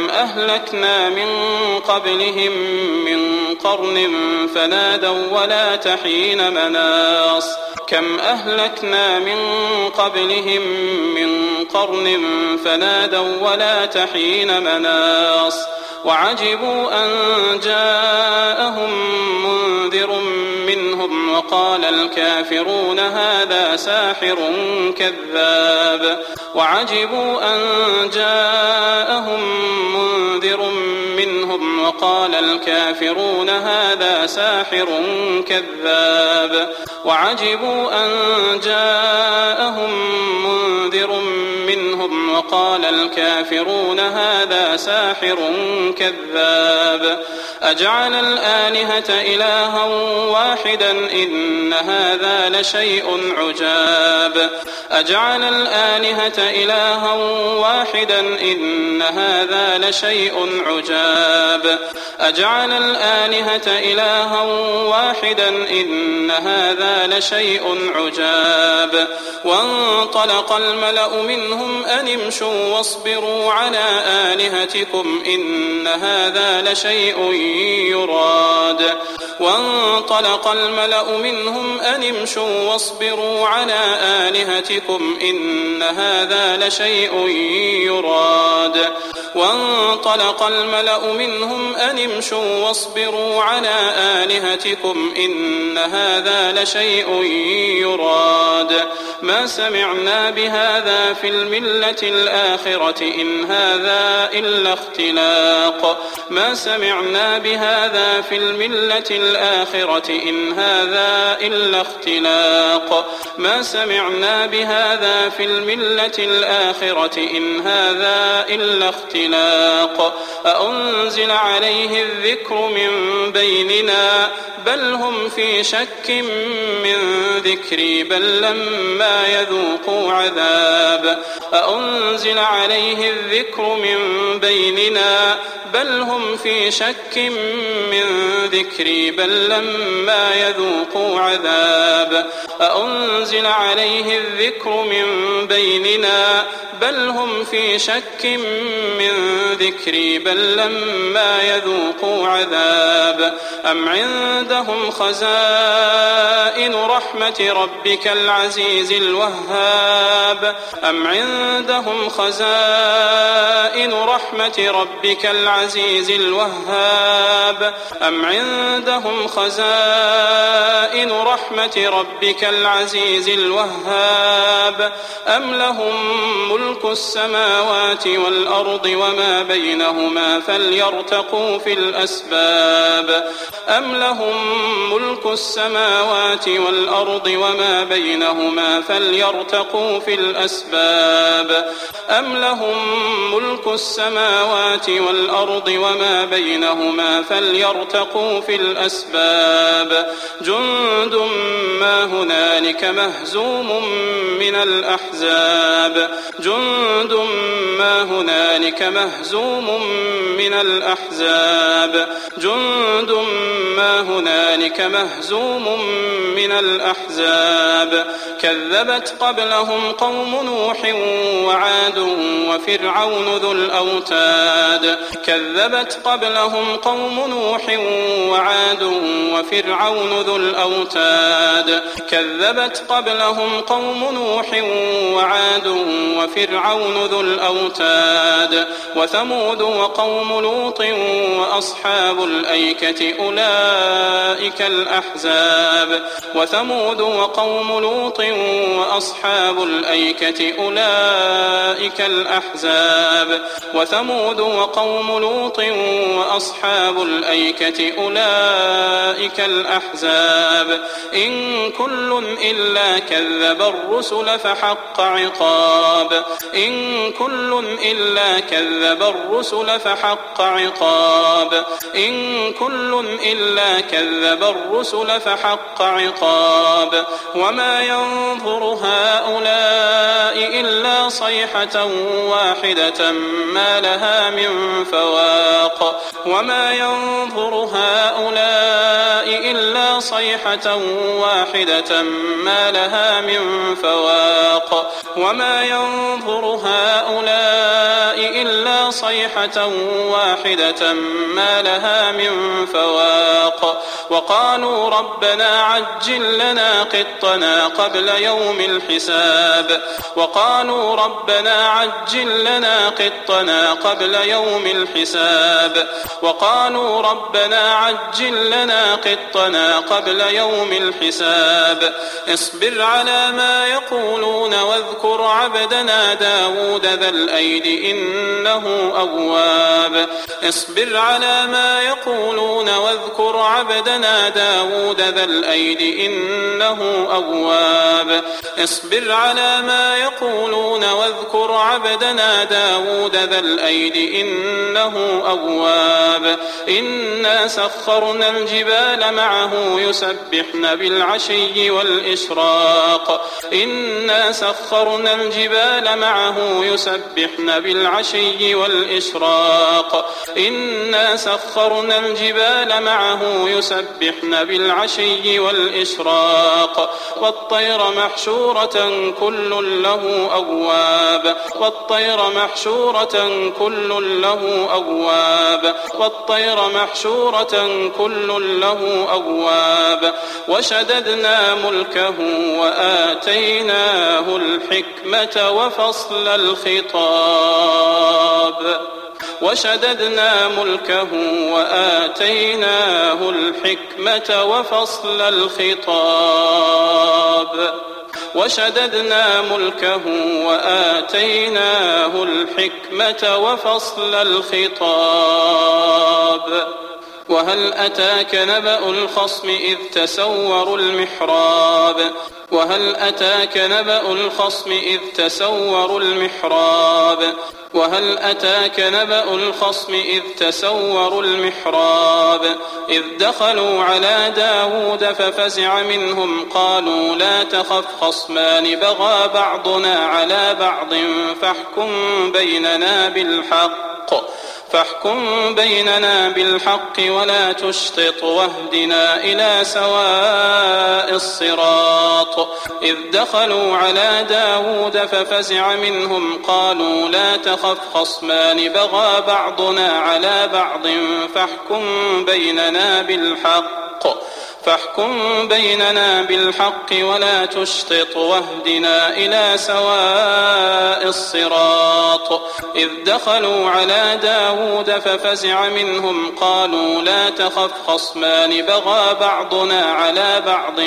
وعجبوا أن جاءهم منذر منهم وقال الكافرون هذا ساحر كذاب وعجبوا أن جاءهم منذر منهم وقال الكافرون هذا ساحر كذاب أجعل الآلهة إلها واحدا إن هذا لشيء عجاب أجعل الآلهة إلها واحدا إن هذا لشيء عجاب أجعل الآلهة إلها واحدا إن هذا لشيء عجاب وانطلق الملأ منهم أن امشوا واصبروا على آلهتكم إن هذا لشيء يراد وانطلق الملأ منهم أن امشوا واصبروا على آلهتكم إن هذا لشيء يراد وانطلق الملأ منهم أن امشوا واصبروا على آلهتكم إن هذا لشيء يراد ما سمعنا بهذا في الملة الآخرة إن هذا إلا اختلاق ما سمعنا بهذا في الملة الآخرة إن هذا إلا اختلاق ما سمعنا بهذا في الملة الآخرة إن هذا إلا اختلاق أأنزل عليه الذكر من بيننا بل هم في شك من ذكري بل لما يذوقوا عذاب أأنزل عليه الذكر من بيننا بل هم في شك من ذكري بل لما يذوقوا عذاب أأنزل عليه الذكر من بيننا بل هم في شك من ذكري بل لما يذوقوا عذاب أم عندهم خزائن رحمة ربك العزيز الوهاب أم عندهم خزائن رحمة ربك العزيز الوهاب أم عندهم خزائن رحمة ربك العزيز الوهاب أم لهم ملك السماوات والأرض وما بينهما فليرتقوا في الأسباب أم لهم ملك السماوات والأرض وما بينهما فليرتقوا في الأسباب أم لهم ملك السماوات والأرض وما بينهما فليرتقوا في الأسباب جند ما هنالك مهزوم من الأحزاب جند ما هنالك مهزوم من الأحزاب جند ما هنالك مهزوم من الأحزاب كذبت قبلهم قوم نوح وعاد وفرعون ذو الأوتاد كذبت قبلهم قوم نوح وعاد وفرعون ذو الأوتاد كذبت قبلهم قوم نوح وعاد وفرعون ذو الأوتاد وثمود وقوم لوط وأصحاب الأيكة أولئك الأحزاب وثمود وقوم لوط وأصحاب الأيكة أولئك الأحزاب وثمود وقوم لوط وأصحاب الأيكة أولئك الأحزاب إن كل إلا كذب الرسل فحق عقاب إن كل إلا كذب الرسل فحق عقاب إن كل إلا كذب الرسل فحق عقاب وما ينظر هؤلاء إلا صيحة واحدة ما لها من فواق وما ينظر هؤلاء إلا صيحة واحدة ما لها من فواق وما ينظر هؤلاء إلا صيحة واحدة ما لها من فواق وقالوا ربنا عجل لنا قطنا قبل يوم الحساب وقالوا ربنا عجل لنا قطنا قبل يوم الحساب وقالوا ربنا عجل لنا قطنا قبل يوم الحساب اصبر على ما يقولون واذكر عبدنا داود ذا الأيد إنه أواب اصبر على ما يقولون واذكر عبدنا داود ذا الأيد إنه أواب اصبر على ما يقولون واذكر عبدنا داود ذا الأيد إنه أواب إنا سخرنا الجبال معه يسبحن بالعشي والإشراق إنا سخرنا الجبال معه يسبحن بالعشي والإشراق إنا سخرنا الجبال معه يسبحن بالعشي والإشراق والطير محشورة كل له أواب والطير محشورة كل له أواب والطير محشورة كل له أواب وشددنا ملكه وآتيناه الحكمة وفصل الخطاب وشددنا ملكه وآتيناه الحكمة وفصل الخطاب وشددنا ملكه وآتيناه الحكمة وفصل الخطاب وهل أتاك نبأ الخصم إذ تسوروا المحراب وهل أتاك نبأ الخصم إذ تسوروا المحراب وهل أتاك نبأ الخصم إذ تسوروا المحراب إذ دخلوا على داود ففزع منهم قالوا لا تخف خصمان بغى بعضنا على بعض فاحكم بيننا بالحق ولا تشطط واهدنا إلى سواء الصراط إذ دخلوا على داود ففزع منهم قالوا لا تخف خصمان بغى بعضنا على بعض فاحكم بيننا بالحق ولا تشطط واهدنا إلى سواء الصراط إذ دخلوا على داود ففزع منهم قالوا لا تخف خصمان بغى بعضنا على بعض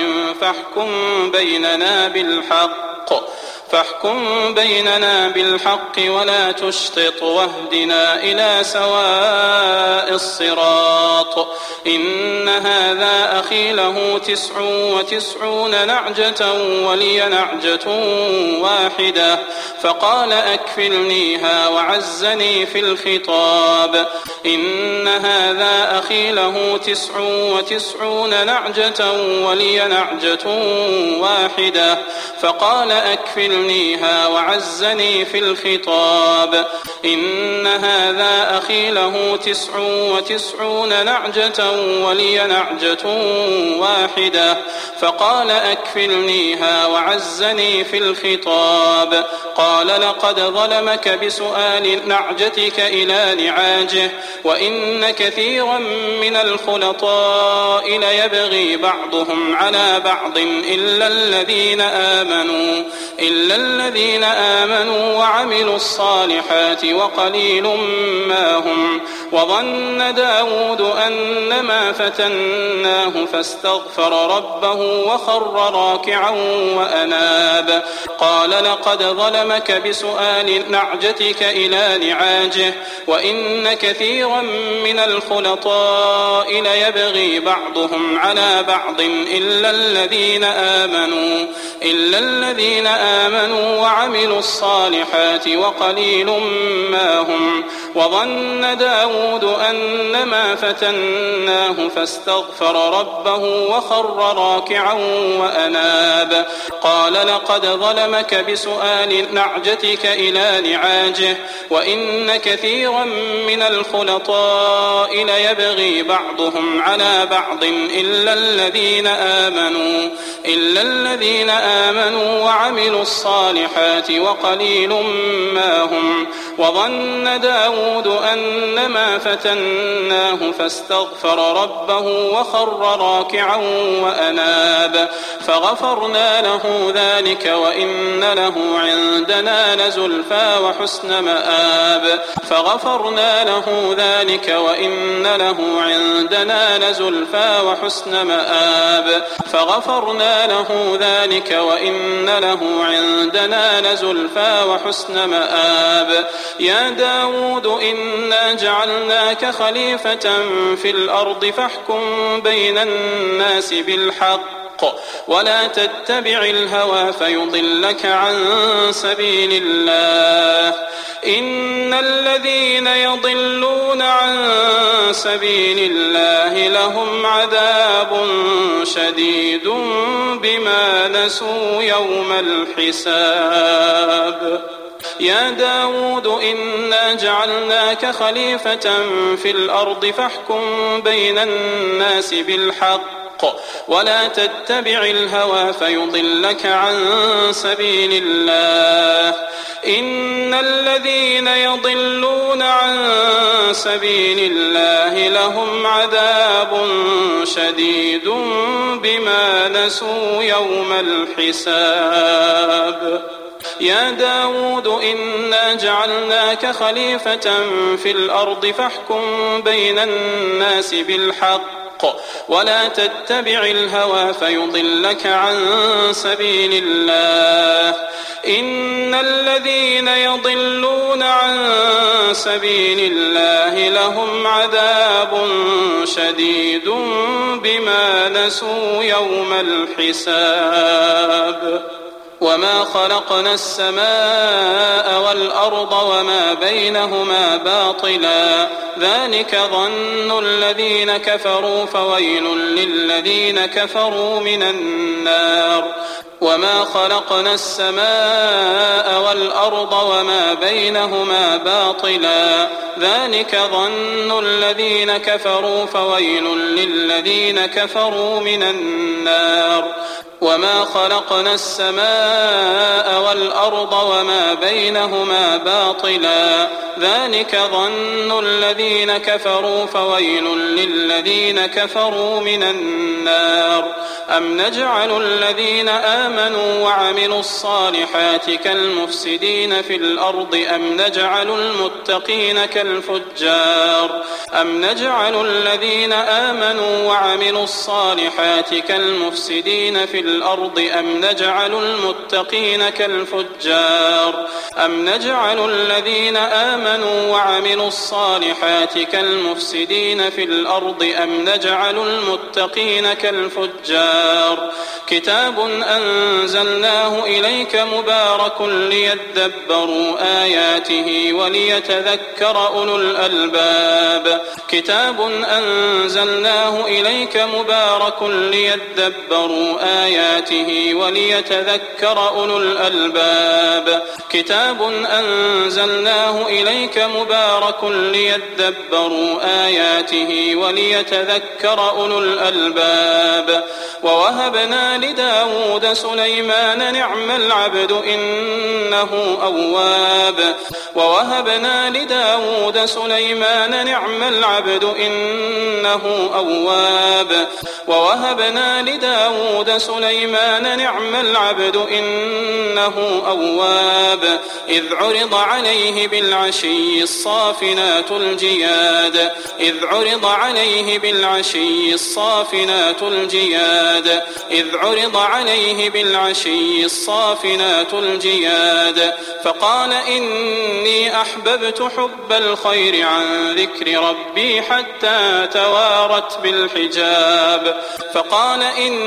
فاحكم بيننا بالحق ولا تشطط واهدنا إلى سواء الصراط إن هذا أخي له 99 نعجة ولي نعجة واحدة فقال أكفلنيها وعزني في الخطاب إن هذا أخي له 99 نعجة ولي نعجة واحدة فقال أكفلنيها وعزني في الخطاب إن هذا أخي له 99 نعجة ولي نعجة واحدة فقال أكفلنيها وعزني في الخطاب قال لقد ظلمك بسؤال نعجتك إلى نعاجه وإن كثيرا من الخلطاء ليبغي بعضهم على بعض إلا الذين آمنوا وعملوا الصالحات وقليل ما هم وظن داود أنما فتناه فاستغفر ربه وخر راكعا وأناب قال لقد ظلمك بسؤال نعجتك إلى نعاجه وإن كثيرا من الخلطاء ليبغي بعضهم على بعض إلا الذين آمنوا وعملوا الصالحات وقليل ما هم وظن داود أنما فتناه فاستغفر ربه وخر راكعا وأناب قال لقد ظلمك بسؤال نعجتك إلى نعاجه وإن كثيرا من الخلطاء ليبغي بعضهم على بعض إلا الذين آمنوا وعملوا الصالحات وقليل ما هم وظن داود أنما فتناه فاستغفر ربه وخر راكعا وأناب فغفرنا له ذلك وإن له عندنا لزلفى وحسن مآب فغفرنا له ذلك وإن له عندنا لزلفى وحسن مآب يا داود إنا جعلناك خليفة في الأرض فاحكم بين الناس بالحق ولا تتبع الهوى فيضلك عن سبيل الله إن الذين يضلون عن سبيل الله لهم عذاب شديد بما نسوا يوم الحساب يا داود إنا جعلناك خليفة في الأرض فاحكم بين الناس بالحق ولا تتبع الهوى فيضلك عن سبيل الله إن الذين يضلون عن سبيل الله لهم عذاب شديد بما نسوا يوم الحساب يا داود إنا جعلناك خليفة في الأرض فاحكم بين الناس بالحق ولا تتبع الهوى فيضلك عن سبيل الله إن الذين يضلون عن سبيل الله لهم عذاب شديد بما نسوا يوم الحساب وما خلقنا السماء والأرض وما بينهما باطلا ذلك ظن الذين كفروا فويل للذين كفروا من النار وما خلقنا السماء والأرض وما بينهما باطلا ذلك ظن الذين كفروا فويل للذين كفروا من النار وما خلقنا السماء والأرض وما بينهما باطلا ذلك ظن الذين كفروا فويل للذين كفروا من النار أم نجعل الذين آمنوا وعملوا الصالحات كالمفسدين في الأرض أم نجعل المتقين كالفجار أم نجعل الذين آمنوا وعملوا الصالحات كالمفسدين في الأرض أم نجعل المتقين كالفجار أم نجعل الذين آمنوا وعملوا الصالحات كالمفسدين في الأرض أم نجعل المتقين كالفجار كتاب أنزلناه إليك مبارك ليدبروا آياته وليتذكر أولو الألباب كتاب أنزلناه إليك مبارك ليدبروا آياته وليتذكر أولو الألباب كتاب أنزلناه إليك مبارك ليدبروا آياته وليتذكر أولو الألباب ووهبنا لداود سليمان نعم العبد إنه أواب ووهبنا لداود سليمان نعم العبد إنه أواب ووهبنا لداود سليمان نعم العبد إنه أواب إذ عرض عليه بالعشي الصافنات الجياد إذ عرض عليه بالعشي الصافنات الجياد إذ عرض عليه بالعشي الصافنات الجياد فقال إني أحببت حب الخير عن ذكر ربي حتى توارت بالحجاب فقال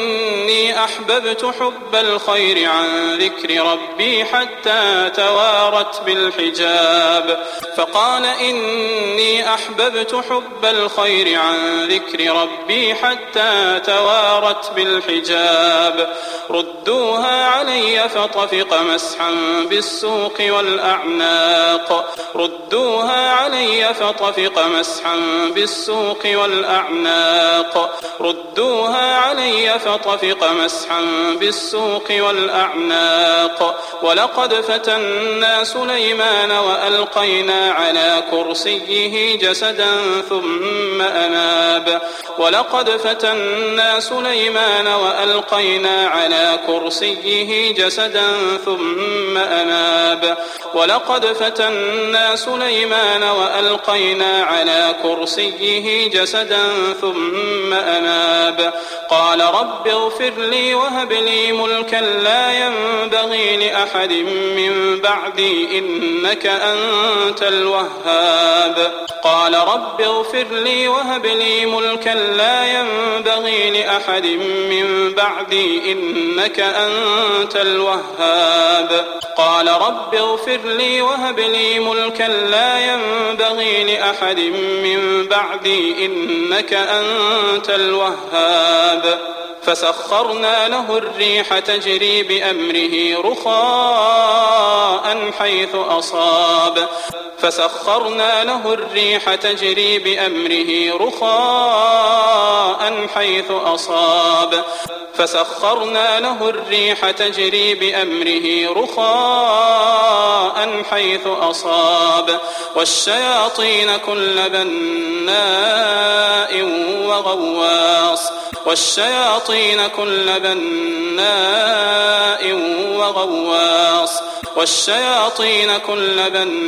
إني أحببت حب الخير عن ذكر ربي حتى توارت بالحجاب فقال إني أحببت حب الخير عن ذكر ربي حتى توارت بالحجاب ردوها علي فطفق مسحا بالسوق والأعناق ردوها علي فطفق مسحا بالسوق والأعناق ردوها علي فطفق مسحا بالسوق والأعناق ولقد فتنا سليمان وألقينا وألقينا على كرسيه جسدا ثم أناب ولقد فتنا سليمان وألقينا على كرسيه جسدا ثم أناب ولقد فتنا سليمان وألقينا على كرسيه جسدا ثم أناب قال رب اغفر لي وهب لي ملكا لا ينبغي لأحد من بعدي إنك أنت الوهاب قال رب اغفر لي وهب لي ملكا لا ينبغي لأحد من بعدي إنك أنت الوهاب قال رب اغفر لي وهب لي ملكا لا ينبغي لأحد من بعدي إنك أنت الوهاب فسخرنا له الريح تجري بأمره رخاء حيث أصاب فسخرنا له الريح تجري بأمره رخاء حيث أصاب فسخرنا له الريح تجري بأمره رخاء حيث أصاب والشياطين كل بناء وغواص والشياطين كل بناء وغواص والشياطين كل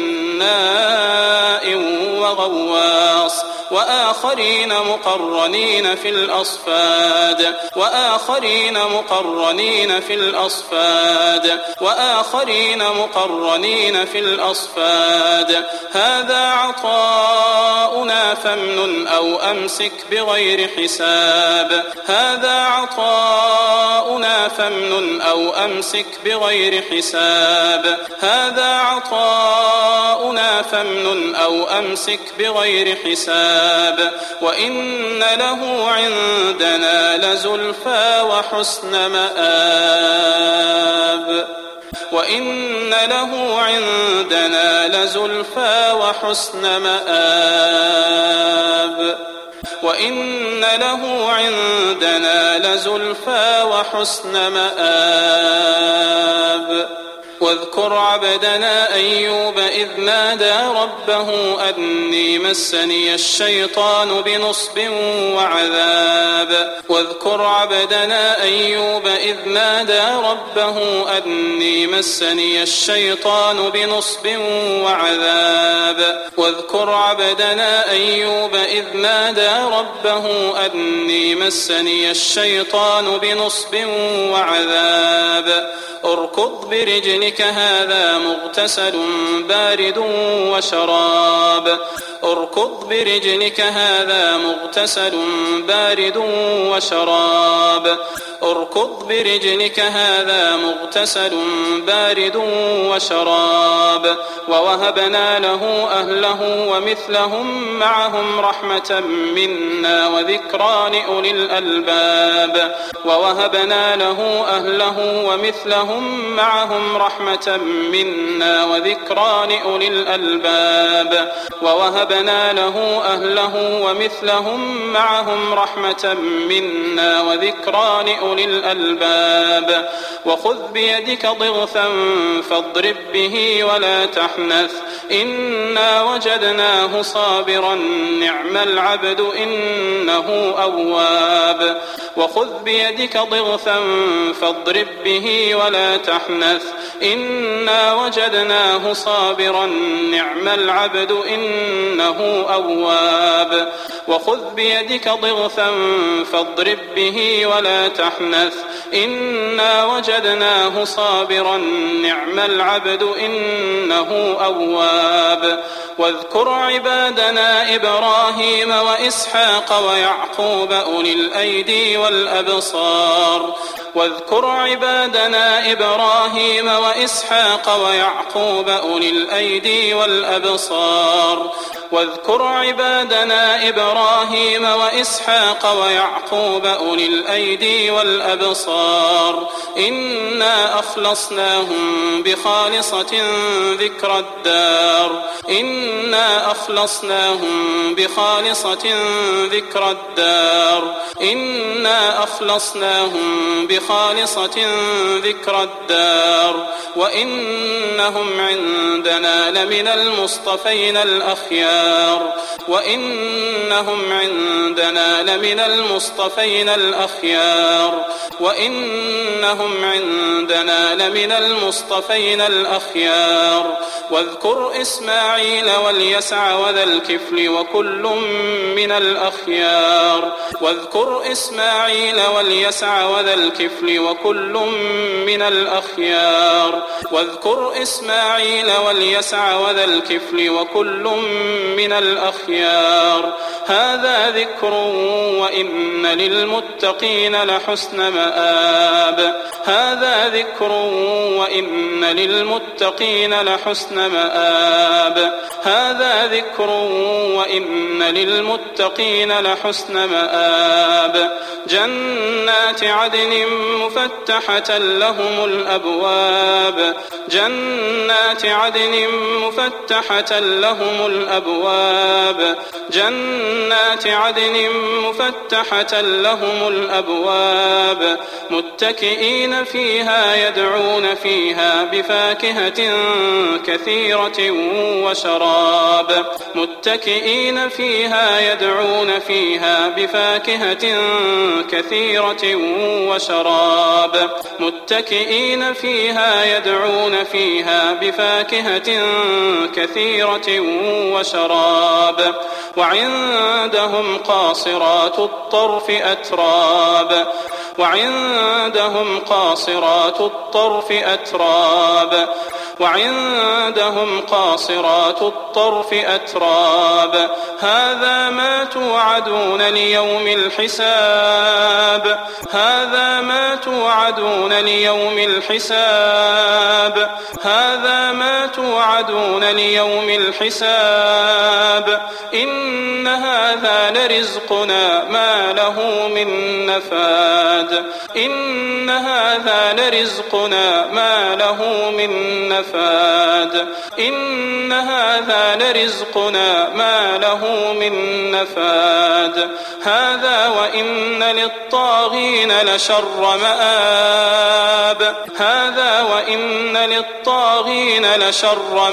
بناء وغواص وآخرين مقرنين في الأصفاد وآخرين مقرنين في الأصفاد وآخرين مقرنين في الأصفاد هذا عطاؤنا فامنن أو أمسك بغير حساب هذا عطاؤنا فامنن أو أمسك بغير حساب هذا عطاؤنا فامنن أو أمسك بغير حساب وإن له عندنا لزلفى وحسن مآب وإن له عندنا لزلفى وحسن مآب وإن له عندنا لزلفى وحسن مآب واذكر عبدنا أيوب إذ نادى ربه أني مسني الشيطان بنصب وعذاب واذكر عبدنا أيوب إذ نادى ربه أني مسني الشيطان بنصب وعذاب واذكر عبدنا أيوب إذ نادى ربه أني مسني الشيطان بنصب وعذاب اركض برجلك هذا مغتسل بارد وشراب اركض برجلك هذا مغتسل بارد وشراب اركض برجلك هذا مغتسل بارد وشراب ووهبنا له أهله ومثلهم معهم رحمة منا وذكرى لأولي الألباب ووهبنا له أهله ومثلهم معهم رحمة منا وذكرى لأولي الألباب ووهبنا له أهله ومثلهم معهم رحمة منا وذكرى لأولي الألباب وخذ بيدك ضغثا فاضرب به ولا تحنث إنا وجدناه صابرا نعم العبد إنه أواب وخذ بيدك ضغثا فاضرب به ولا تحنث إنا وجدناه صابرا نعم العبد إنه أواب وخذ بيدك ضغثا فاضرب به ولا تحنث إنا وجدناه صابرا نعم العبد إنه أواب واذكر عبادنا إبراهيم وإسحاق ويعقوب أولي الأيدي والأبصار واذكر عبادنا إبراهيم وإسحاق ويعقوب أولي الأيدي والأبصار واذكر عبادنا إبراهيم وإسحاق ويعقوب أولي الأيدي والأبصار إنا أخلصناهم بخالصة ذكر الدار إنا أخلصناهم بخالصة ذكر الدار إنا أخلصناهم بخالصة ذكر الدار وإنهم عندنا لمن المصطفين الأخيار وإنهم عندنا لمن المصطفين الأخيار وإنهم عندنا لمن المصطفين الأخيار واذكر إسماعيل واليسع وذا الكفل وكل من الأخيار واذكر إسماعيل واليسع وذا الكفل وكل من الأخيار واذكر إسماعيل واليسع وذا الكفل وكل من الأخيار هذا ذكر وإن للمتقين لحسن مآب هذا ذكر وإن للمتقين لحسن مآب هذا ذكر وإن للمتقين لحسن مآب جنات عدن مفتحة لهم الأبواب جنات عدن مفتحة لهم الأبواب جنات عدن مفتحة لهم الأبواب متكئين فيها يدعون فيها بفاكهة كثيرة وشراب متكئين فيها يدعون فيها بفاكهة كثيرة وشراب متكئين فيها يدعون فيها بفاكهة كثيرة وشراب وعندهم قاصرات الطرف أتراب وعندهم قاصرات الطرف أتراب وعندهم قاصرات الطرف أتراب هذا ما توعدون ليوم الحساب هذا ما توعدون ليوم الحساب هذا ما توعدون ليوم الحساب إن هذا لرزقنا ما له من نفاد إن هذا لرزقنا ما له من نفاد إن هذا لرزقنا ما له من نفاد هذا وإن للطاغين لشر مآب هذا وإن للطاغين لشر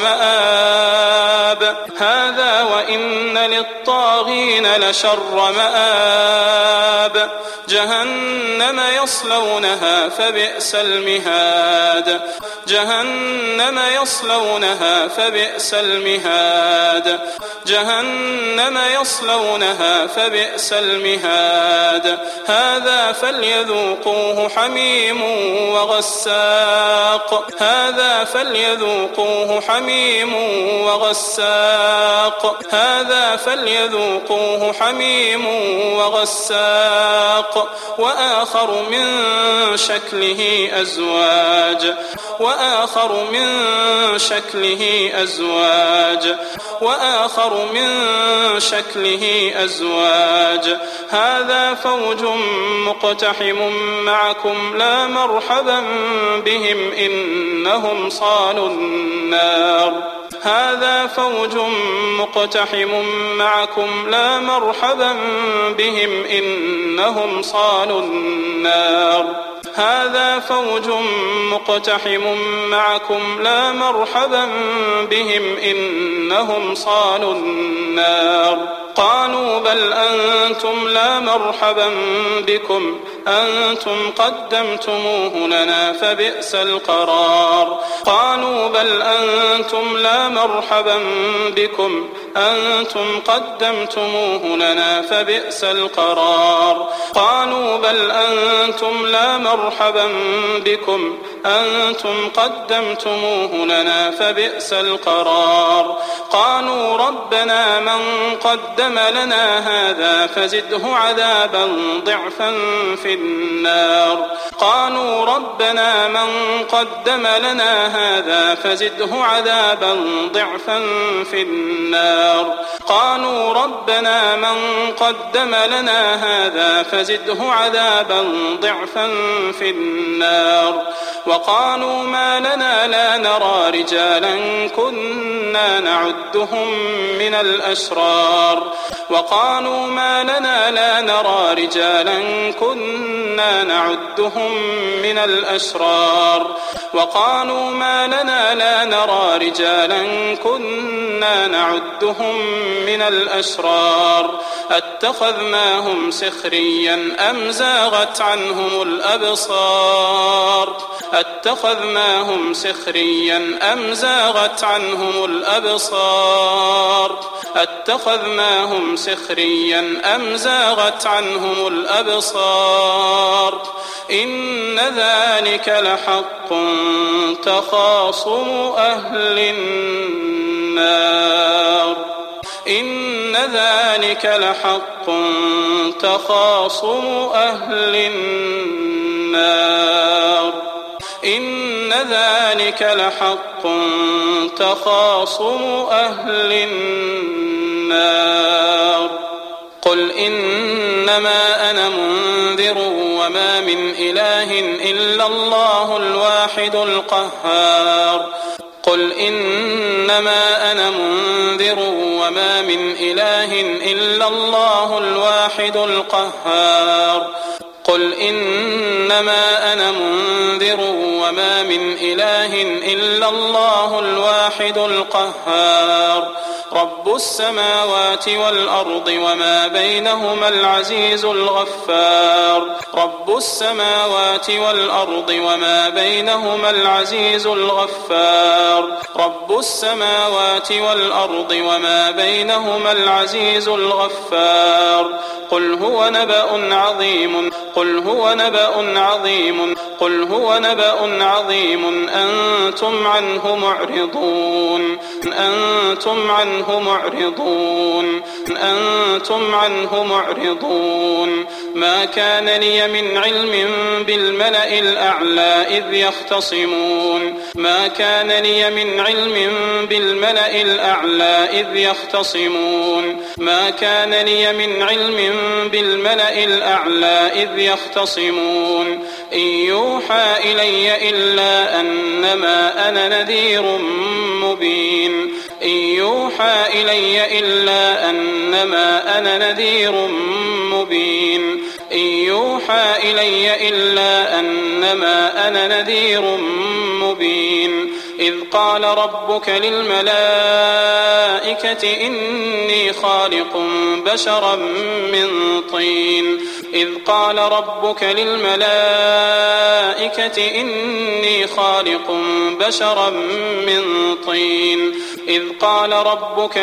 مآب هذا وإن للطاغين لشر مآب جهنم يصلونها فبئس المهاد جهنم يصلونها فبئس المهاد جهنم يصلونها فبئس المهاد هذا فليذوقوه حميم وغساق هذا فليذوقوه حميم وغساق هذا فليذوقوه حميم وغساق وآخر من شكله أزواج وآخر من شكله أزواج وآخر من شكله أزواج هذا فوج مقتحم معكم لا مرحبا بهم إنهم صالوا النار هذا فوج مقتحم معكم لا مرحبا بهم إنهم صالوا النار هذا فوج مقتحم معكم لا مرحبا بهم إنهم صالوا النار قالوا بل أنتم لا مرحبا بكم أنتم قدمتموه لنا فبئس القرار قالوا بل أنتم لا مرحبا بكم أنتم قدمتموه لنا فبئس القرار قالوا بل أنتم لا مرحبا بكم أنتم قدمتموه لنا فبئس القرار قالوا ربنا من قدم لنا هذا فزده عذابا ضعفا في في النار قالوا ربنا من قدم لنا هذا فزده عذابا ضعفا في النار قالوا ربنا من قدم لنا هذا فزده عذابا ضعفا في النار وقالوا ما لنا لا نرى رجالا كنا نعدهم من الأشرار وقالوا ما لنا لا نرى رجالا كنا نعدهم من الأشرار وقالوا ما لنا لا نرى رجالا كنا نعدهم من الأشرار أتخذناهم سخريا أم زاغت عنهم الأبصار أتخذناهم سخريا أم زاغت عنهم الأبصار أتخذناهم سخريا أم زاغت عنهم الأبصار إن ذلك لحق تخاصم أهل النار إن ذلك لحق تخاصم أهل النار إن ذلك لحق تخاصم أهل النار قل إنما أنا منذر وما من إله إلا الله الواحد القهار قل إنما أنا منذر وما من إله إلا الله الواحد القهار قل إنما أنا منذر وما من إله إلا الله الواحد القهار رب السماوات والأرض وما بينهما العزيز الغفار رب السماوات والأرض وما بينهما العزيز الغفار رب السماوات والأرض وما بينهما العزيز الغفار قل هو نبأ عظيم قل هو نبأ عظيم قل هو نبأ عظيم أنتم عنه معرضون أنتم عنه معرضون أنتم عنه معرضون ما كان لي من علم بالملأ الأعلى إذ يختصمون ما كان لي من علم بالملأ الأعلى إذ يختصمون ما كان لي من علم بالملأ الأعلى إذ يختصمون إن يوحى إلي إلا أنما أنا نذير مبين إن يوحى إلي إلا أنما أنا نذير مبين إن يوحى إلي إلا أنما أنا نذير مبين إذ قال ربك للملائكة إني خالق بشرا من طين إذ قال ربك للملائكة إني خالق بشرا من طين إذ قال ربك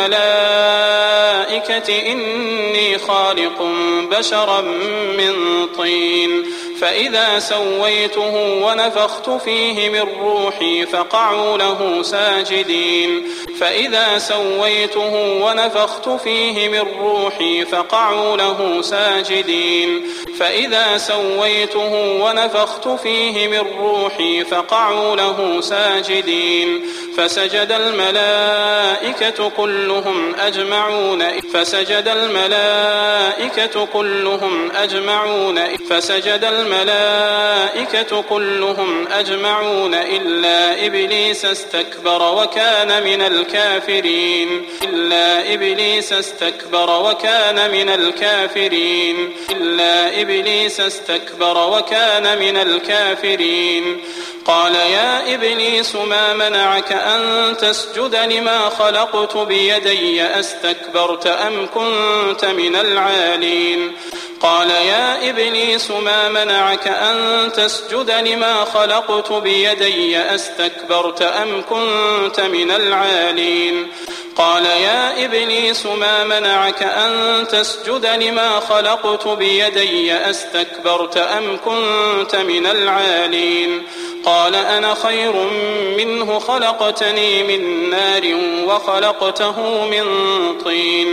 للملائكة إني خالق بشرا من طين فإذا سويته ونفخت فيه من روحي فقعوا له ساجدين فإذا سويته ونفخت فيه من روحي فقعوا له ساجدين فإذا سويته ونفخت فيه من روحي فقعوا له ساجدين فسجد الملائكة كلهم أجمعون فسجد الملائكة كلهم أجمعون فسجد الملائكة كلهم أجمعون إلا إبليس استكبر وكان من الكافرين إلا إبليس استكبر وكان من الكافرين إلا إبليس استكبر وكان من الكافرين قال يا إبليس ما منعك أن تسجد لما خلقت بيدي أستكبرت أم كنت من العالين قال يا إبليس ما منعك أن تسجد لما خلقت بيدي أستكبرت أم كنت من العالين قال يا إبليس ما منعك أن تسجد لما خلقت بيدي أستكبرت أم كنت من العالين قال أنا خير منه خلقتني من نار وخلقته من طين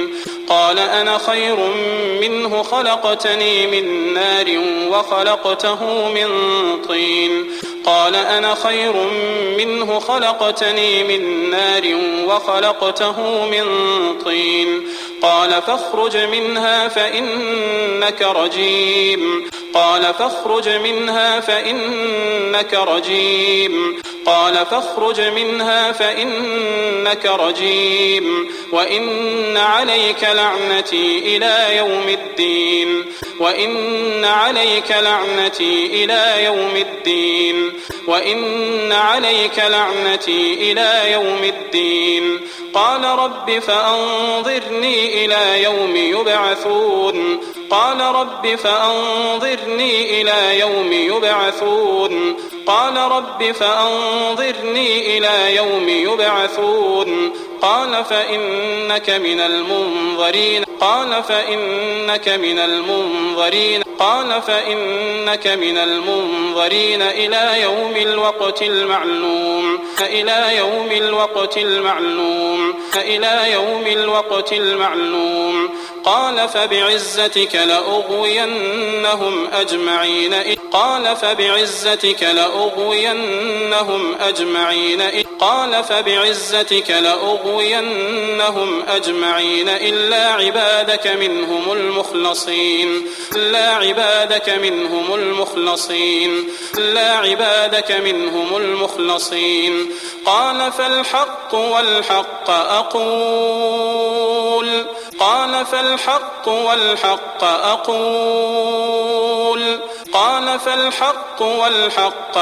قال أنا خير منه خلقتني من نار وخلقته من طين قال أنا خير منه خلقتني من نار وخلقته من طين قال فاخرج منها فإنك رجيم قال فاخرج منها فإنك رجيم قال فاخرج منها فإنك رجيم وإن عليك لعنتي إلى يوم الدين وإن عليك لعنتي إلى يوم الدين وإن عليك لعنتي إلى يوم الدين قال رب فأنظرني إلى يوم يبعثون قال رب فأنظرني إلى يوم يبعثون قال رب فأنظرني إلى يوم يبعثون قال فإنك من المنظرين قال فإنك من المنظرين قال فإنك من المنظرين إلى يوم الوقت المعلوم إلى يوم الوقت المعلوم إلى يوم الوقت المعلوم قال فبعزتك لأغوينهم أجمعين قال فبعزتك لأغوينهم أجمعين قال فبعزتك لأغوينهم أجمعين إلا عبادك منهم المخلصين إلا عبادك منهم المخلصين إلا عبادك منهم المخلصين قال فالحق والحق أقول قال فالحق والحق أقول قال فالحق والحق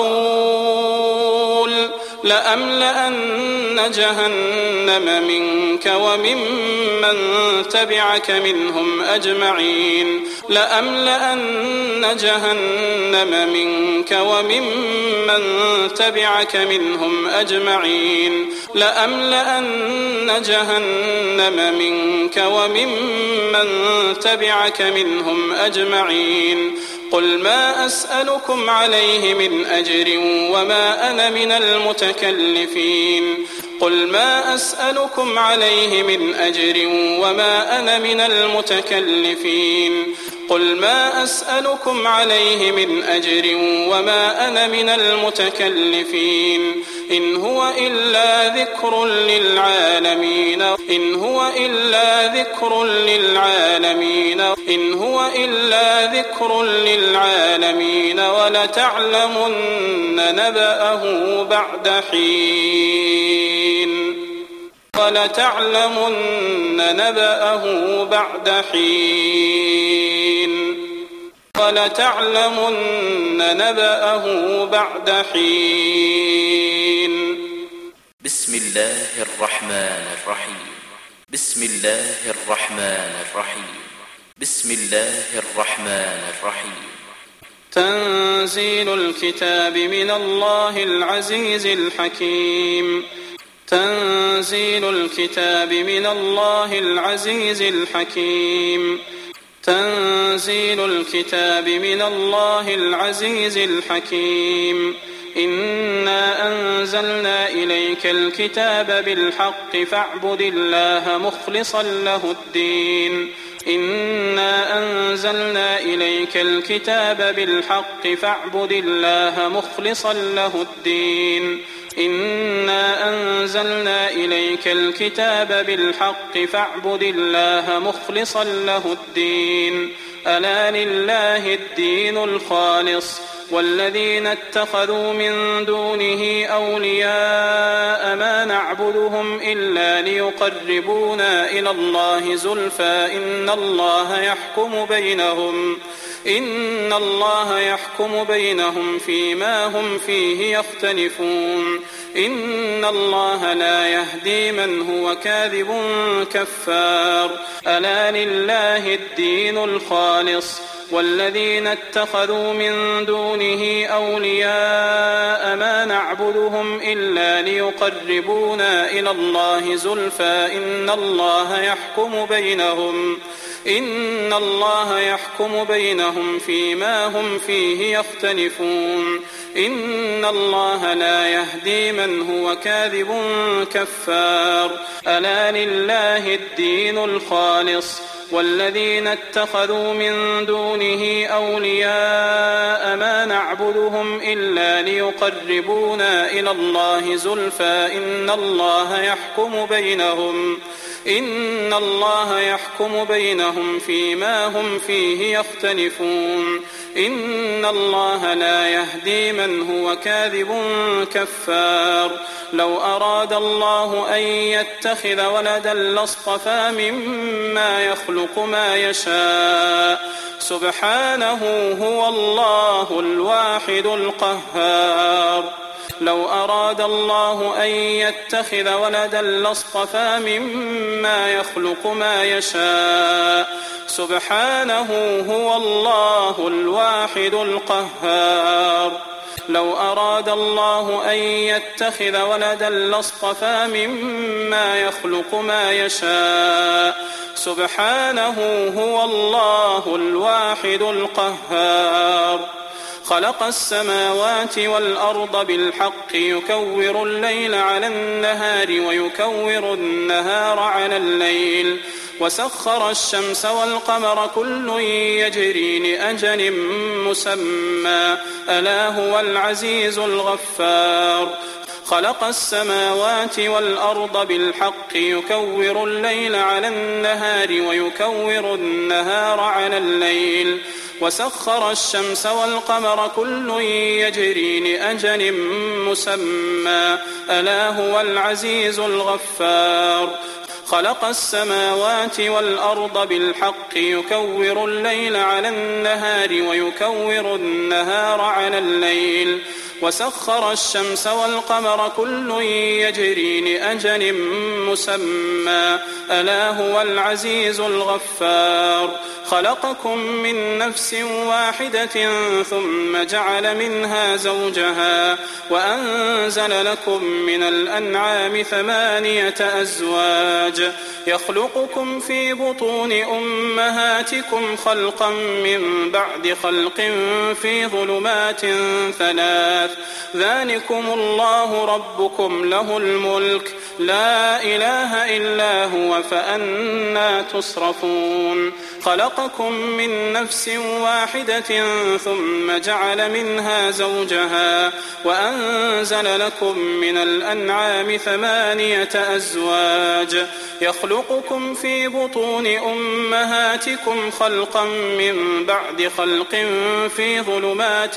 أقول لأملأن جهنم منك وممن تبعك منهم أجمعين لأملأن جهنم منك وممن تبعك منهم أجمعين لأملأن جهنم منك وممن تبعك منهم أجمعين قل ما أسألكم عليه من أجر وما أنا من المتكلفين قل ما أسألكم عليه من أجر وما أنا من المتكلفين قل ما أسألكم عليه من أجر وما أنا من المتكلفين إن هو إلا ذكر للعالمين إن هو إلا ذكر للعالمين إن هو إلا ذكر للعالمين ولتعلمن نبأه بعد حين ولتعلمن نبأه بعد حين ولتعلمن نبأه بعد حين بسم الله الرحمن الرحيم بسم الله الرحمن الرحيم بسم الله الرحمن الرحيم تنزيل الكتاب من الله العزيز الحكيم تنزيل الكتاب من الله العزيز الحكيم تنزيل الكتاب من الله العزيز الحكيم إنا أنزلنا إليك الكتاب بالحق فاعبد الله مخلصا له الدين إنا أنزلنا إليك الكتاب بالحق فاعبد الله مخلصا له الدين إنا أنزلنا إليك الكتاب بالحق فاعبد الله مخلصا له الدين ألا لله الدين الخالص والذين اتخذوا من دونه أولياء ما نعبدهم إلا ليقربونا إلى الله زلفى إن الله يحكم بينهم فيما هم فيه يختلفون إن الله لا يهدي من هو كاذب كفار ألا لله الدين الخالص والذين اتخذوا من دونه أولياء ما نعبدهم إلا ليقربونا إلى الله زلفى إن الله يحكم بينهم فيما هم فيه يختلفون إن الله لا يهدي من هو كاذب كفار. ألا لله الدين الخالص والذين اتخذوا من دونه أولياء ما نعبدهم إلا ليقربونا إلى الله زلفى إن الله يحكم بينهم فيما هم فيه يختلفون. إن الله لا يهدي من هو كاذب كفار. لو أراد الله أن يتخذ ولدا لاصطفى مما يخلق ما يشاء سبحانه هو الله الواحد القهار. لو أراد الله أن يتخذ ولدا لاصطفى مما يخلق ما يشاء سبحانه هو الله الواحد القهار. لو أراد الله أن يتخذ ولدا لاصطفى مما يخلق ما يشاء سبحانه هو الله الواحد القهار. خلق السماوات والأرض بالحق يكور الليل على النهار ويكور النهار على الليل وسخر الشمس والقمر كل يجري لأجل مسمى ألا هو العزيز الغفار. خلق السماوات والأرض بالحق يكور الليل على النهار ويكور النهار على الليل وسخر الشمس والقمر كل يجري لأجل مسمى ألا هو العزيز الغفار. خلق السماوات والأرض بالحق يكور الليل على النهار ويكور النهار على الليل وسخر الشمس والقمر كل يجري لأجل مسمى ألا هو العزيز الغفار. خلقكم من نفس واحدة ثم جعل منها زوجها وأنزل لكم من الأنعام 8 أزواج يخلقكم في بطون أمهاتكم خلقا من بعد خلق في ظلمات 3 ذلكم الله ربكم له الملك لا إله إلا هو فأنى تصرفون. خلقكم من نفس واحدة ثم جعل منها زوجها وأنزل لكم من الأنعام 8 أزواج يخلقكم في بطون أمهاتكم خلقا من بعد خلق في ظلمات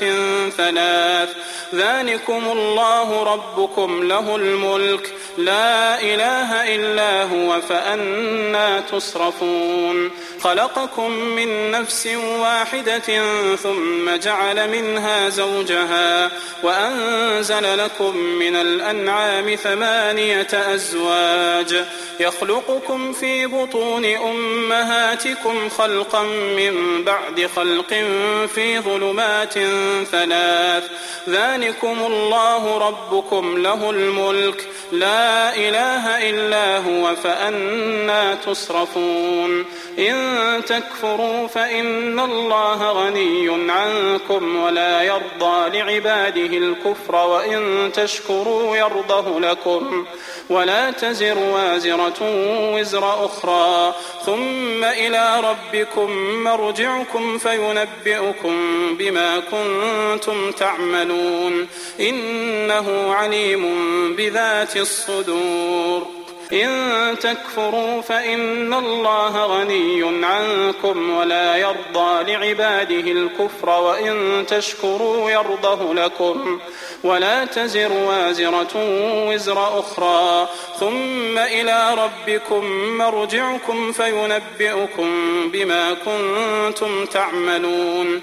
3 ذلكم الله ربكم له الملك لا إله إلا هو فأنى تصرفون. خلقكم من نفس واحدة ثم جعل منها زوجها وأنزل لكم من الأنعام 8 أزواج يخلقكم في بطون أمهاتكم خلقا من بعد خلق في ظلمات 3 ذلكم الله ربكم له الملك لا إله إلا هو فأنى تصرفون. إن تكفروا فإن الله غني عنكم ولا يرضى لعباده الكفر وإن تشكروا يرضه لكم ولا تزر وازرة وزر أخرى ثم إلى ربكم مرجعكم فينبئكم بما كنتم تعملون إنه عليم بذات الصدور. إن تكفروا فإن الله غني عنكم ولا يرضى لعباده الكفر وإن تشكروا يرضه لكم ولا تزر وازرة وزر أخرى ثم إلى ربكم مرجعكم فينبئكم بما كنتم تعملون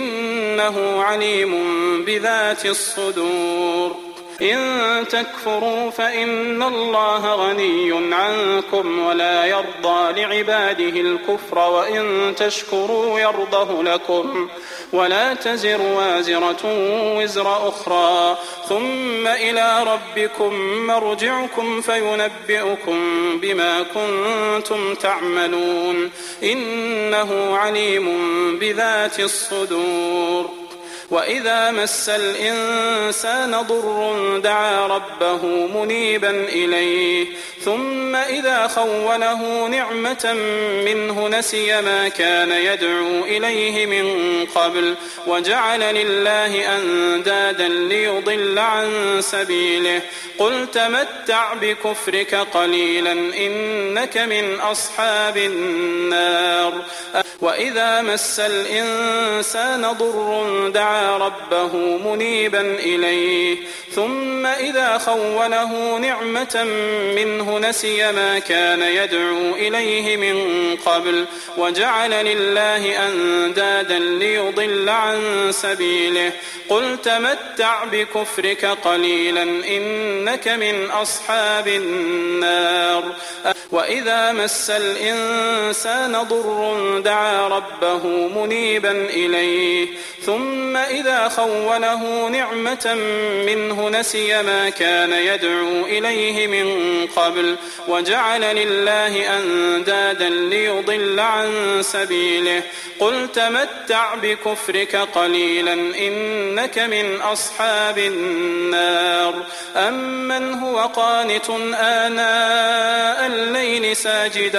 إنه عليم بذات الصدور. إن تكفروا فإن الله غني عنكم ولا يرضى لعباده الكفر وإن تشكروا يرضه لكم ولا تزر وازرة وزر أخرى ثم إلى ربكم مرجعكم فينبئكم بما كنتم تعملون إنه عليم بذات الصدور. وإذا مس الإنسان ضر دعا ربه منيبا إليه ثم إذا خوله نعمة منه نسي ما كان يدعو إليه من قبل وجعل لله أندادا ليضل عن سبيله قل تمتع بكفرك قليلا إنك من أصحاب النار وإذا مس الإنسان ضر دعا ربه منيبا إليه ثم إذا خوله نعمة منه نسي ما كان يدعو إليه من قبل وجعل لله أندادا ليضل عن سبيله قل تمتع بكفرك قليلا إنك من أصحاب النار وإذا مس الإنسان ضر دعا ربه منيبا إليه ثم إذا خوله نعمة منه نسي ما كان يدعو إليه من قبل وجعل لله أندادا ليضل عن سبيله قل تمتع بكفرك قليلا إنك من أصحاب النار أمن هو قانت آناء الليل ساجدا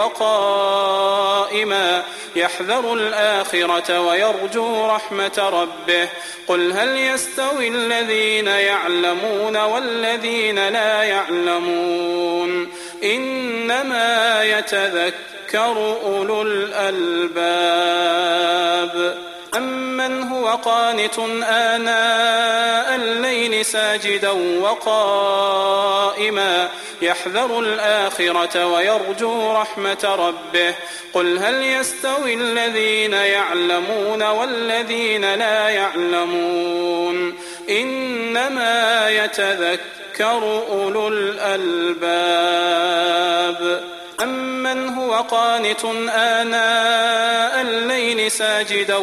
وقائما يحذر الآخرة ويرجو رحمة ربه قل هل يستوي الذين يعلمون والذين لا يعلمون إنما يتذكر أولو الألباب أمن هو قانت آناء الليل ساجدا وقائما يحذر الآخرة ويرجو رحمة ربه قل هل يستوي الذين يعلمون والذين لا يعلمون إنما يتذكر أولو الألباب أمن هو قانت آناء الليل ساجدا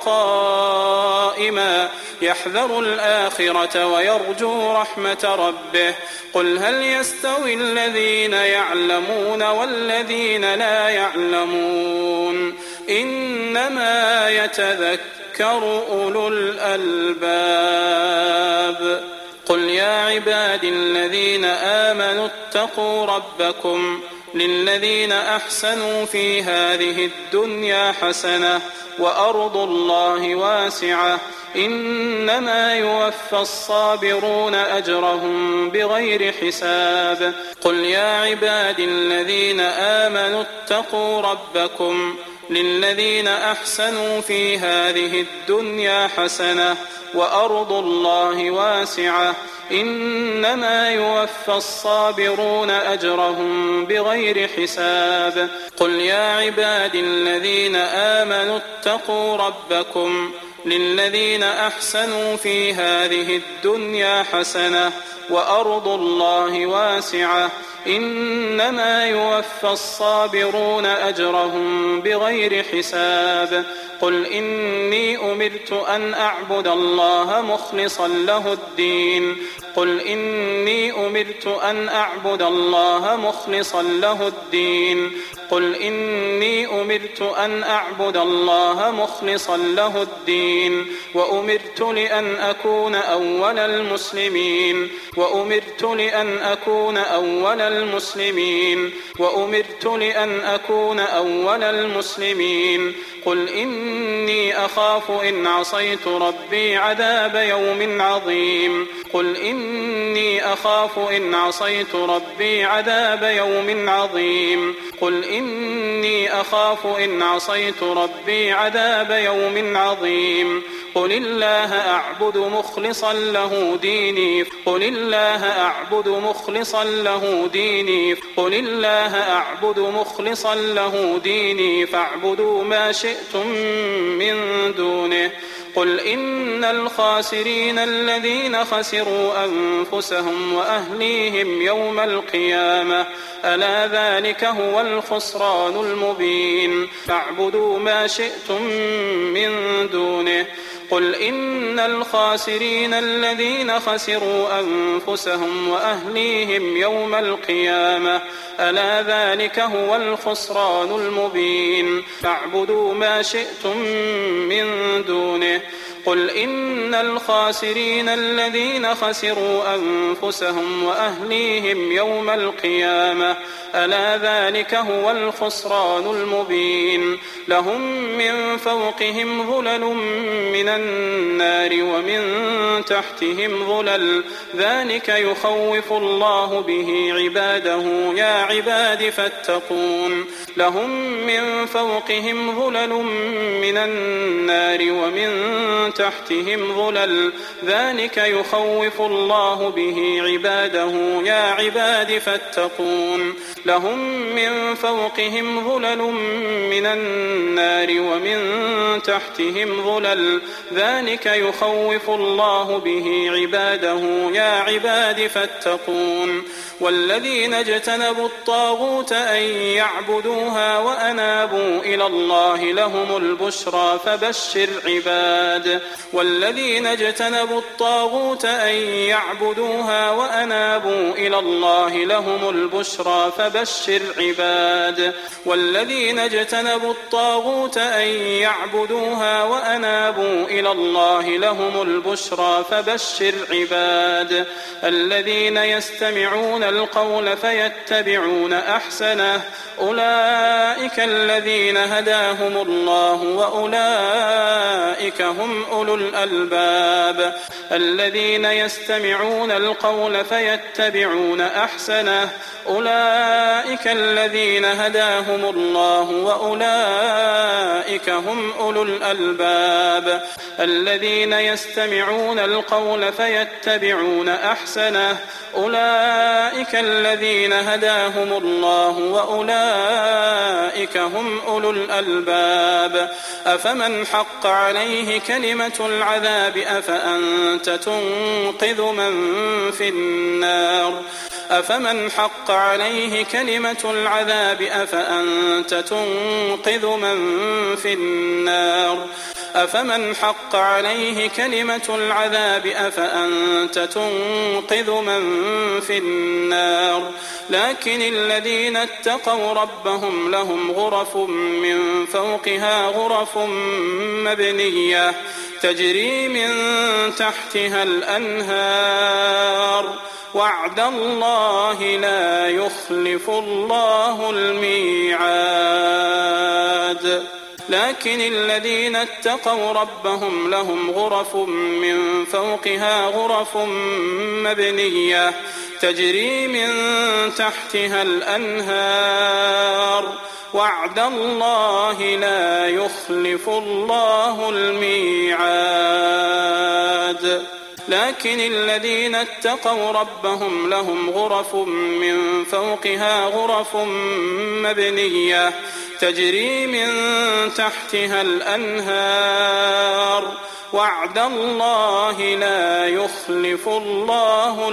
وقائما يحذر الآخرة ويرجو رحمة ربه قل هل يستوي الذين يعلمون والذين لا يعلمون إنما يتذكر أولو الألباب قل يا عبادي الذين آمنوا اتقوا ربكم للذين أحسنوا في هذه الدنيا حسنة وأرض الله واسعة إنما يوفى الصابرون أجرهم بغير حساب قل يا عبادي الذين آمنوا اتقوا ربكم للذين أحسنوا في هذه الدنيا حسنة وأرض الله واسعة إنما يوفى الصابرون أجرهم بغير حساب قل يا عبادي الذين آمنوا اتقوا ربكم للذين أحسنوا في هذه الدنيا حسنة وأرض الله واسعة إنما يوفى الصابرون أجرهم بغير حساب قل إني أمرت أن أعبد الله مخلصا له الدين قل إني أمرت أن أعبد الله مخلصا له الدين قل إني أمرت أن أعبد الله مخلصا له الدين وأمرت لأن أكون أول المسلمين وأمرت لأن أكون أول المسلمين وأمرت لأن أكون أول المسلمين قل إني أخاف إن عصيت ربي عذاب يوم عظيم قل إني أخاف إن عصيت ربي عذاب يوم عظيم قل إني أخاف إن عصيت ربي عذاب يوم عظيم قل الله أعبد مخلصا له ديني قل الله أعبد مخلصا له ديني قل الله أعبد مخلصا له ديني فاعبدوا ما شئتم من دونه قل إن الخاسرين الذين خسروا أنفسهم وأهليهم يوم القيامة ألا ذلك هو الخسران المبين فاعبدوا ما شئتم من دونه قل إن الخاسرين الذين خسروا أنفسهم وأهليهم يوم القيامة ألا ذلك هو الخسران المبين فاعبدوا ما شئتم من دونه قل إن الخاسرين الذين خسروا أنفسهم وأهليهم يوم القيامة ألا ذلك هو الخسران المبين لهم من فوقهم ظلل من النار ومن تحتهم ظلل ذلك يخوف الله به عباده يا عباد فاتقون لهم من فوقهم ظلل من النار ومن تحتهم ظلل ذلك يخوف الله به عباده يا عباد فاتقون لهم من فوقهم ظلل من النار ومن تحتهم ظلل ذلك يخوف الله به عباده يا عباد فاتقون والذين اجتنبوا الطاغوت أن يعبدوها وأنابوا إلى الله لهم البشرى فبشر عباد والذين اجتنبوا الطاغوت أن يعبدوها وأنابوا إلى الله لهم البشرى فبشر عباد والذين اجتنبوا الطاغوت أن يعبدوها وأنابوا إلى الله لهم البشرى فبشر عباد الذين يستمعون القول فيتبعون أحسنه أولئك الذين هداهم الله وأولئك هم أولو الألباب الذين يستمعون القول فيتبعون أحسنه أولئك الذين هداهم الله وأولئك هم أولو الألباب الذين يستمعون القول فيتبعون أحسنه أولئك الذين هداهم الله وأولئك هم أولو الألباب أفمن حق عليه كلمة العذاب أفأنت تنقذ من في النار أفمن حق عليه كلمة العذاب أفأنت تنقذ من في النار أفمن حق عليه كلمة العذاب أفأنت تنقذ من في النار لكن الذين اتقوا ربهم لهم غرف من فوقها غرف مبنية تجري من تحتها الأنهار وعد الله لا يخلف الله الميعاد لكن الذين اتقوا ربهم لهم غرف من فوقها غرف مبنية تجري من تحتها الأنهار وعد الله لا يخلف الله الميعاد لكن الذين اتقوا ربهم لهم غرف من فوقها غرف مبنية تجري من تحتها الأنهار وعد الله لا يخلف الله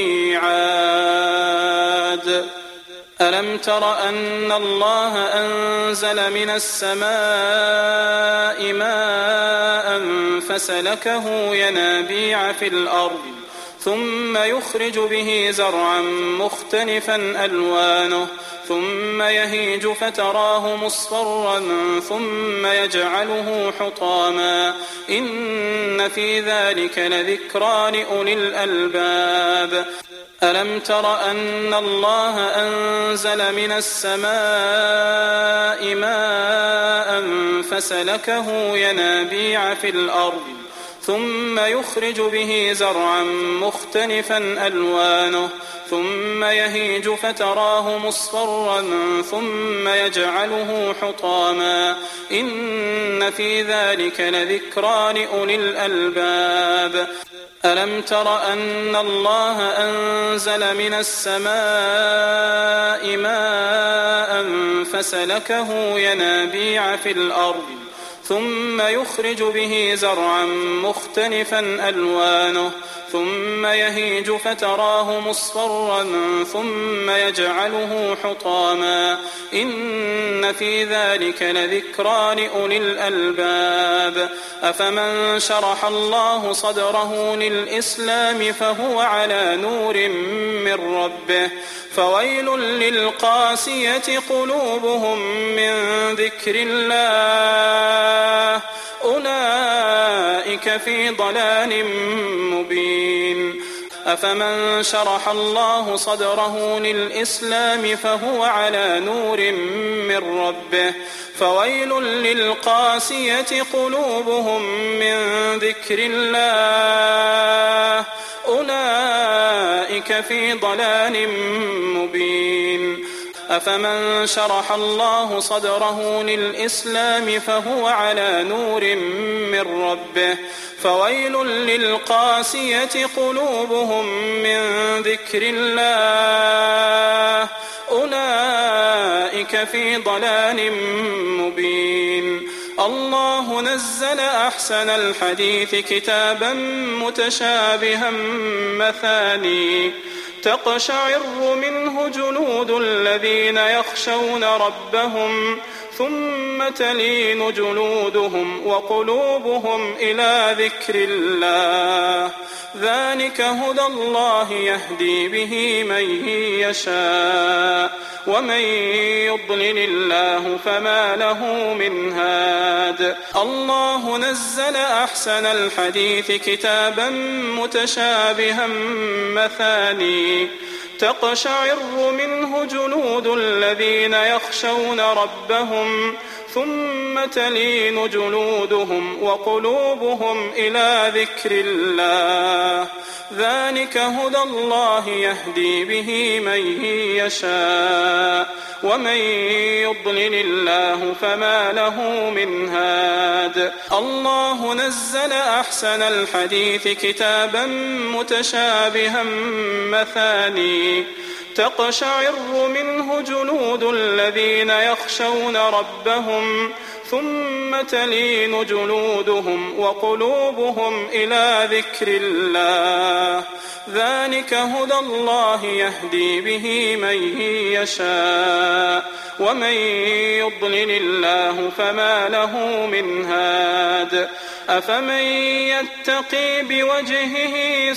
الميعاد ألم تر أن الله أنزل من السماء ماء فسلكه ينابيع في الأرض ثم يخرج به زرعا مختلفا ألوانه ثم يهيج فتراه مصفرا ثم يجعله حطاما إن في ذلك لذكرى لأولي الألباب ألم تر أن الله أنزل من السماء ماء فسلكه ينابيع في الأرض ثم يخرج به زرعا مختلفا ألوانه ثم يهيج فتراه مصفرا ثم يجعله حطاما إن في ذلك لذكرى لأولي الألباب ألم تر أن الله أنزل من السماء ماء فسلكه ينابيع في الأرض ثم يخرج به زرعا مختلفا ألوانه ثم يهيج فتراه مصفرا ثم يجعله حطاما إن في ذلك لذكرى لأولي الألباب أفمن شرح الله صدره للإسلام فهو على نور من ربه فويل للقاسية قلوبهم من ذكر الله أولئك أولئك في ضلال مبين. أفمن شرح الله صدره للإسلام فهو على نور من ربه فويل للقاسية قلوبهم من ذكر الله أولئك في ضلال مبين. أفمن شرح الله صدره للإسلام فهو على نور من ربه فويل للقاسية قلوبهم من ذكر الله أولئك في ضلال مبين. الله نزل أحسن الحديث كتابا متشابها مثاني تقشعر منه جلود الذين يخشون ربهم ثم تلين جلودهم وقلوبهم إلى ذكر الله ذلك هدى الله يهدي به من يشاء ومن يضلل الله فما له من هاد. الله نزل أحسن الحديث كتابا متشابها مثاني تقشعر منه جلود الذين يخشون ربهم ثم تلين جلودهم وقلوبهم إلى ذكر الله ذلك هدى الله يهدي به من يشاء ومن يضلل الله فما له من هاد. الله نزل أحسن الحديث كتابا متشابها مثاني تقشعر منه جلود الذين يخشون ربهم ثم تلين جلودهم وقلوبهم إلى ذكر الله ذلك هدى الله يهدي به من يشاء ومن يضلل الله فما له من هاد. أفمن يتقي بوجهه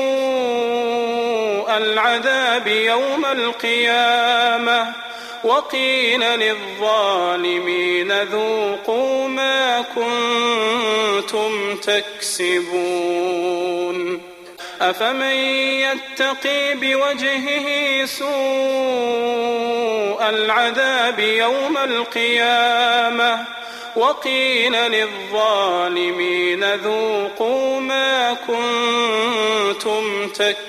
سوء العذاب يوم القيامة وقيل للظالمين ذوقوا ما كنتم تكسبون. أفمن يتقي بوجهه سوء العذاب يوم القيامة وقيل للظالمين ذوقوا ما كنتم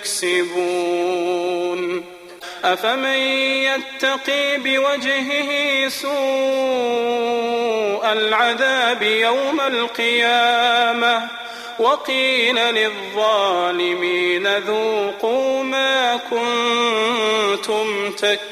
تكسبون. أفمن يتقي بوجهه سوء العذاب يوم القيامة وقيل للظالمين ذوقوا ما كنتم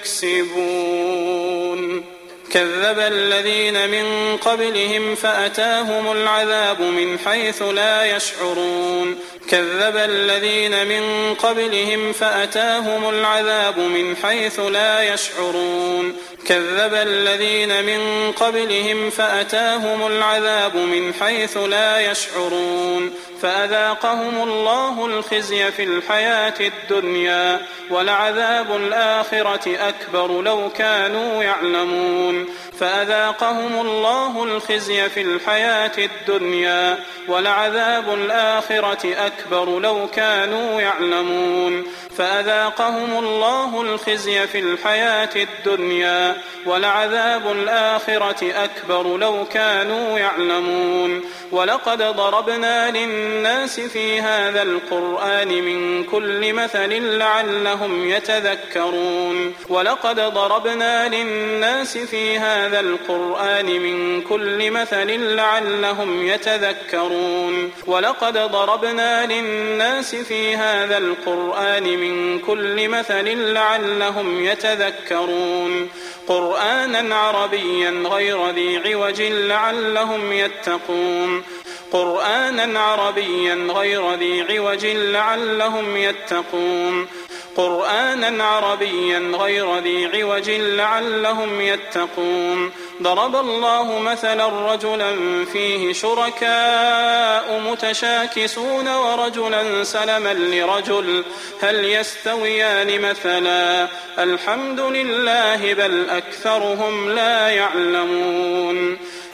تكسبون. كذب الذين من قبلهم فأتاهم العذاب من حيث لا يشعرون. كذب الذين من قبلهم فأتاهم العذاب من حيث لا يشعرون. كذب الذين من قبلهم فأتاهم العذاب من حيث لا يشعرون فأذاقهم الله الخزي في الحياة الدنيا ولعذاب الآخرة أكبر لو كانوا يعلمون. فأذاقهم الله الخزي في الحياة الدنيا ولعذاب الآخرة أكبر لو كانوا يعلمون. فأذاقهم الله الخزي في الحياة الدنيا ولعذاب الآخرة أكبر لو كانوا يعلمون. ولقد ضربنا للناس في هذا القرآن من كل مثل لعلهم يتذكرون. ولقد ضربنا للناس في هذا القرآن من كل مثل لعلهم يتذكرون. ولقد ضربنا للناس في هذا القرآن من كل مثل لعلهم يتذكرون. قرآنا عربيا غير ذي عوج لعلهم يتقون. قرآنا عربيا غير ذي عوج لعلهم يتقون. قرآنا عربيا غير ذي عوج لعلهم يتقون. ضرب الله مثلا رجلا فيه شركاء متشاكسون ورجلا سلما لرجل هل يستويان مثلا الحمد لله بل أكثرهم لا يعلمون.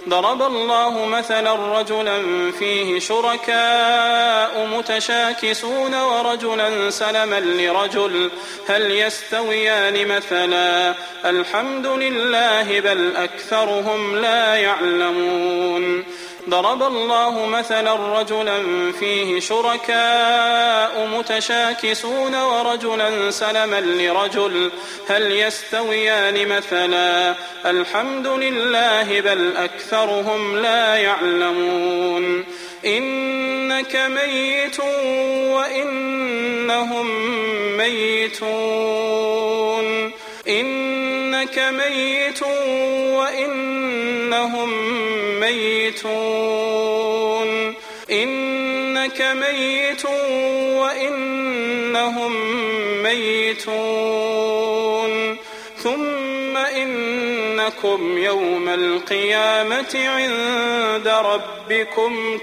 ضرب الله مثلا رجلا فيه شركاء متشاكسون ورجلا سلما لرجل هل يستويان مثلا الحمد لله بل أكثرهم لا يعلمون ضرب الله مثلا رجلا فيه شركاء متشاكسون ورجلا سلما لرجل هل يستويان مثلا الحمد لله بل أكثرهم لا يعلمون إنك ميت وإنهم ميتون إنك ميت وإنهم ميتون إنك ميت وإنهم ميتون ثم إنكم يوم القيامة عند ربكم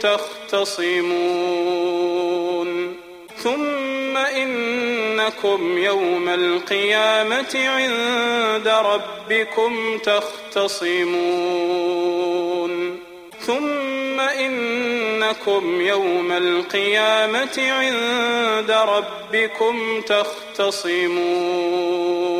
تختصمون ثم إنكم يوم القيامة عند ربكم تختصمون ثم إنكم يوم القيامة عند ربكم تختصمون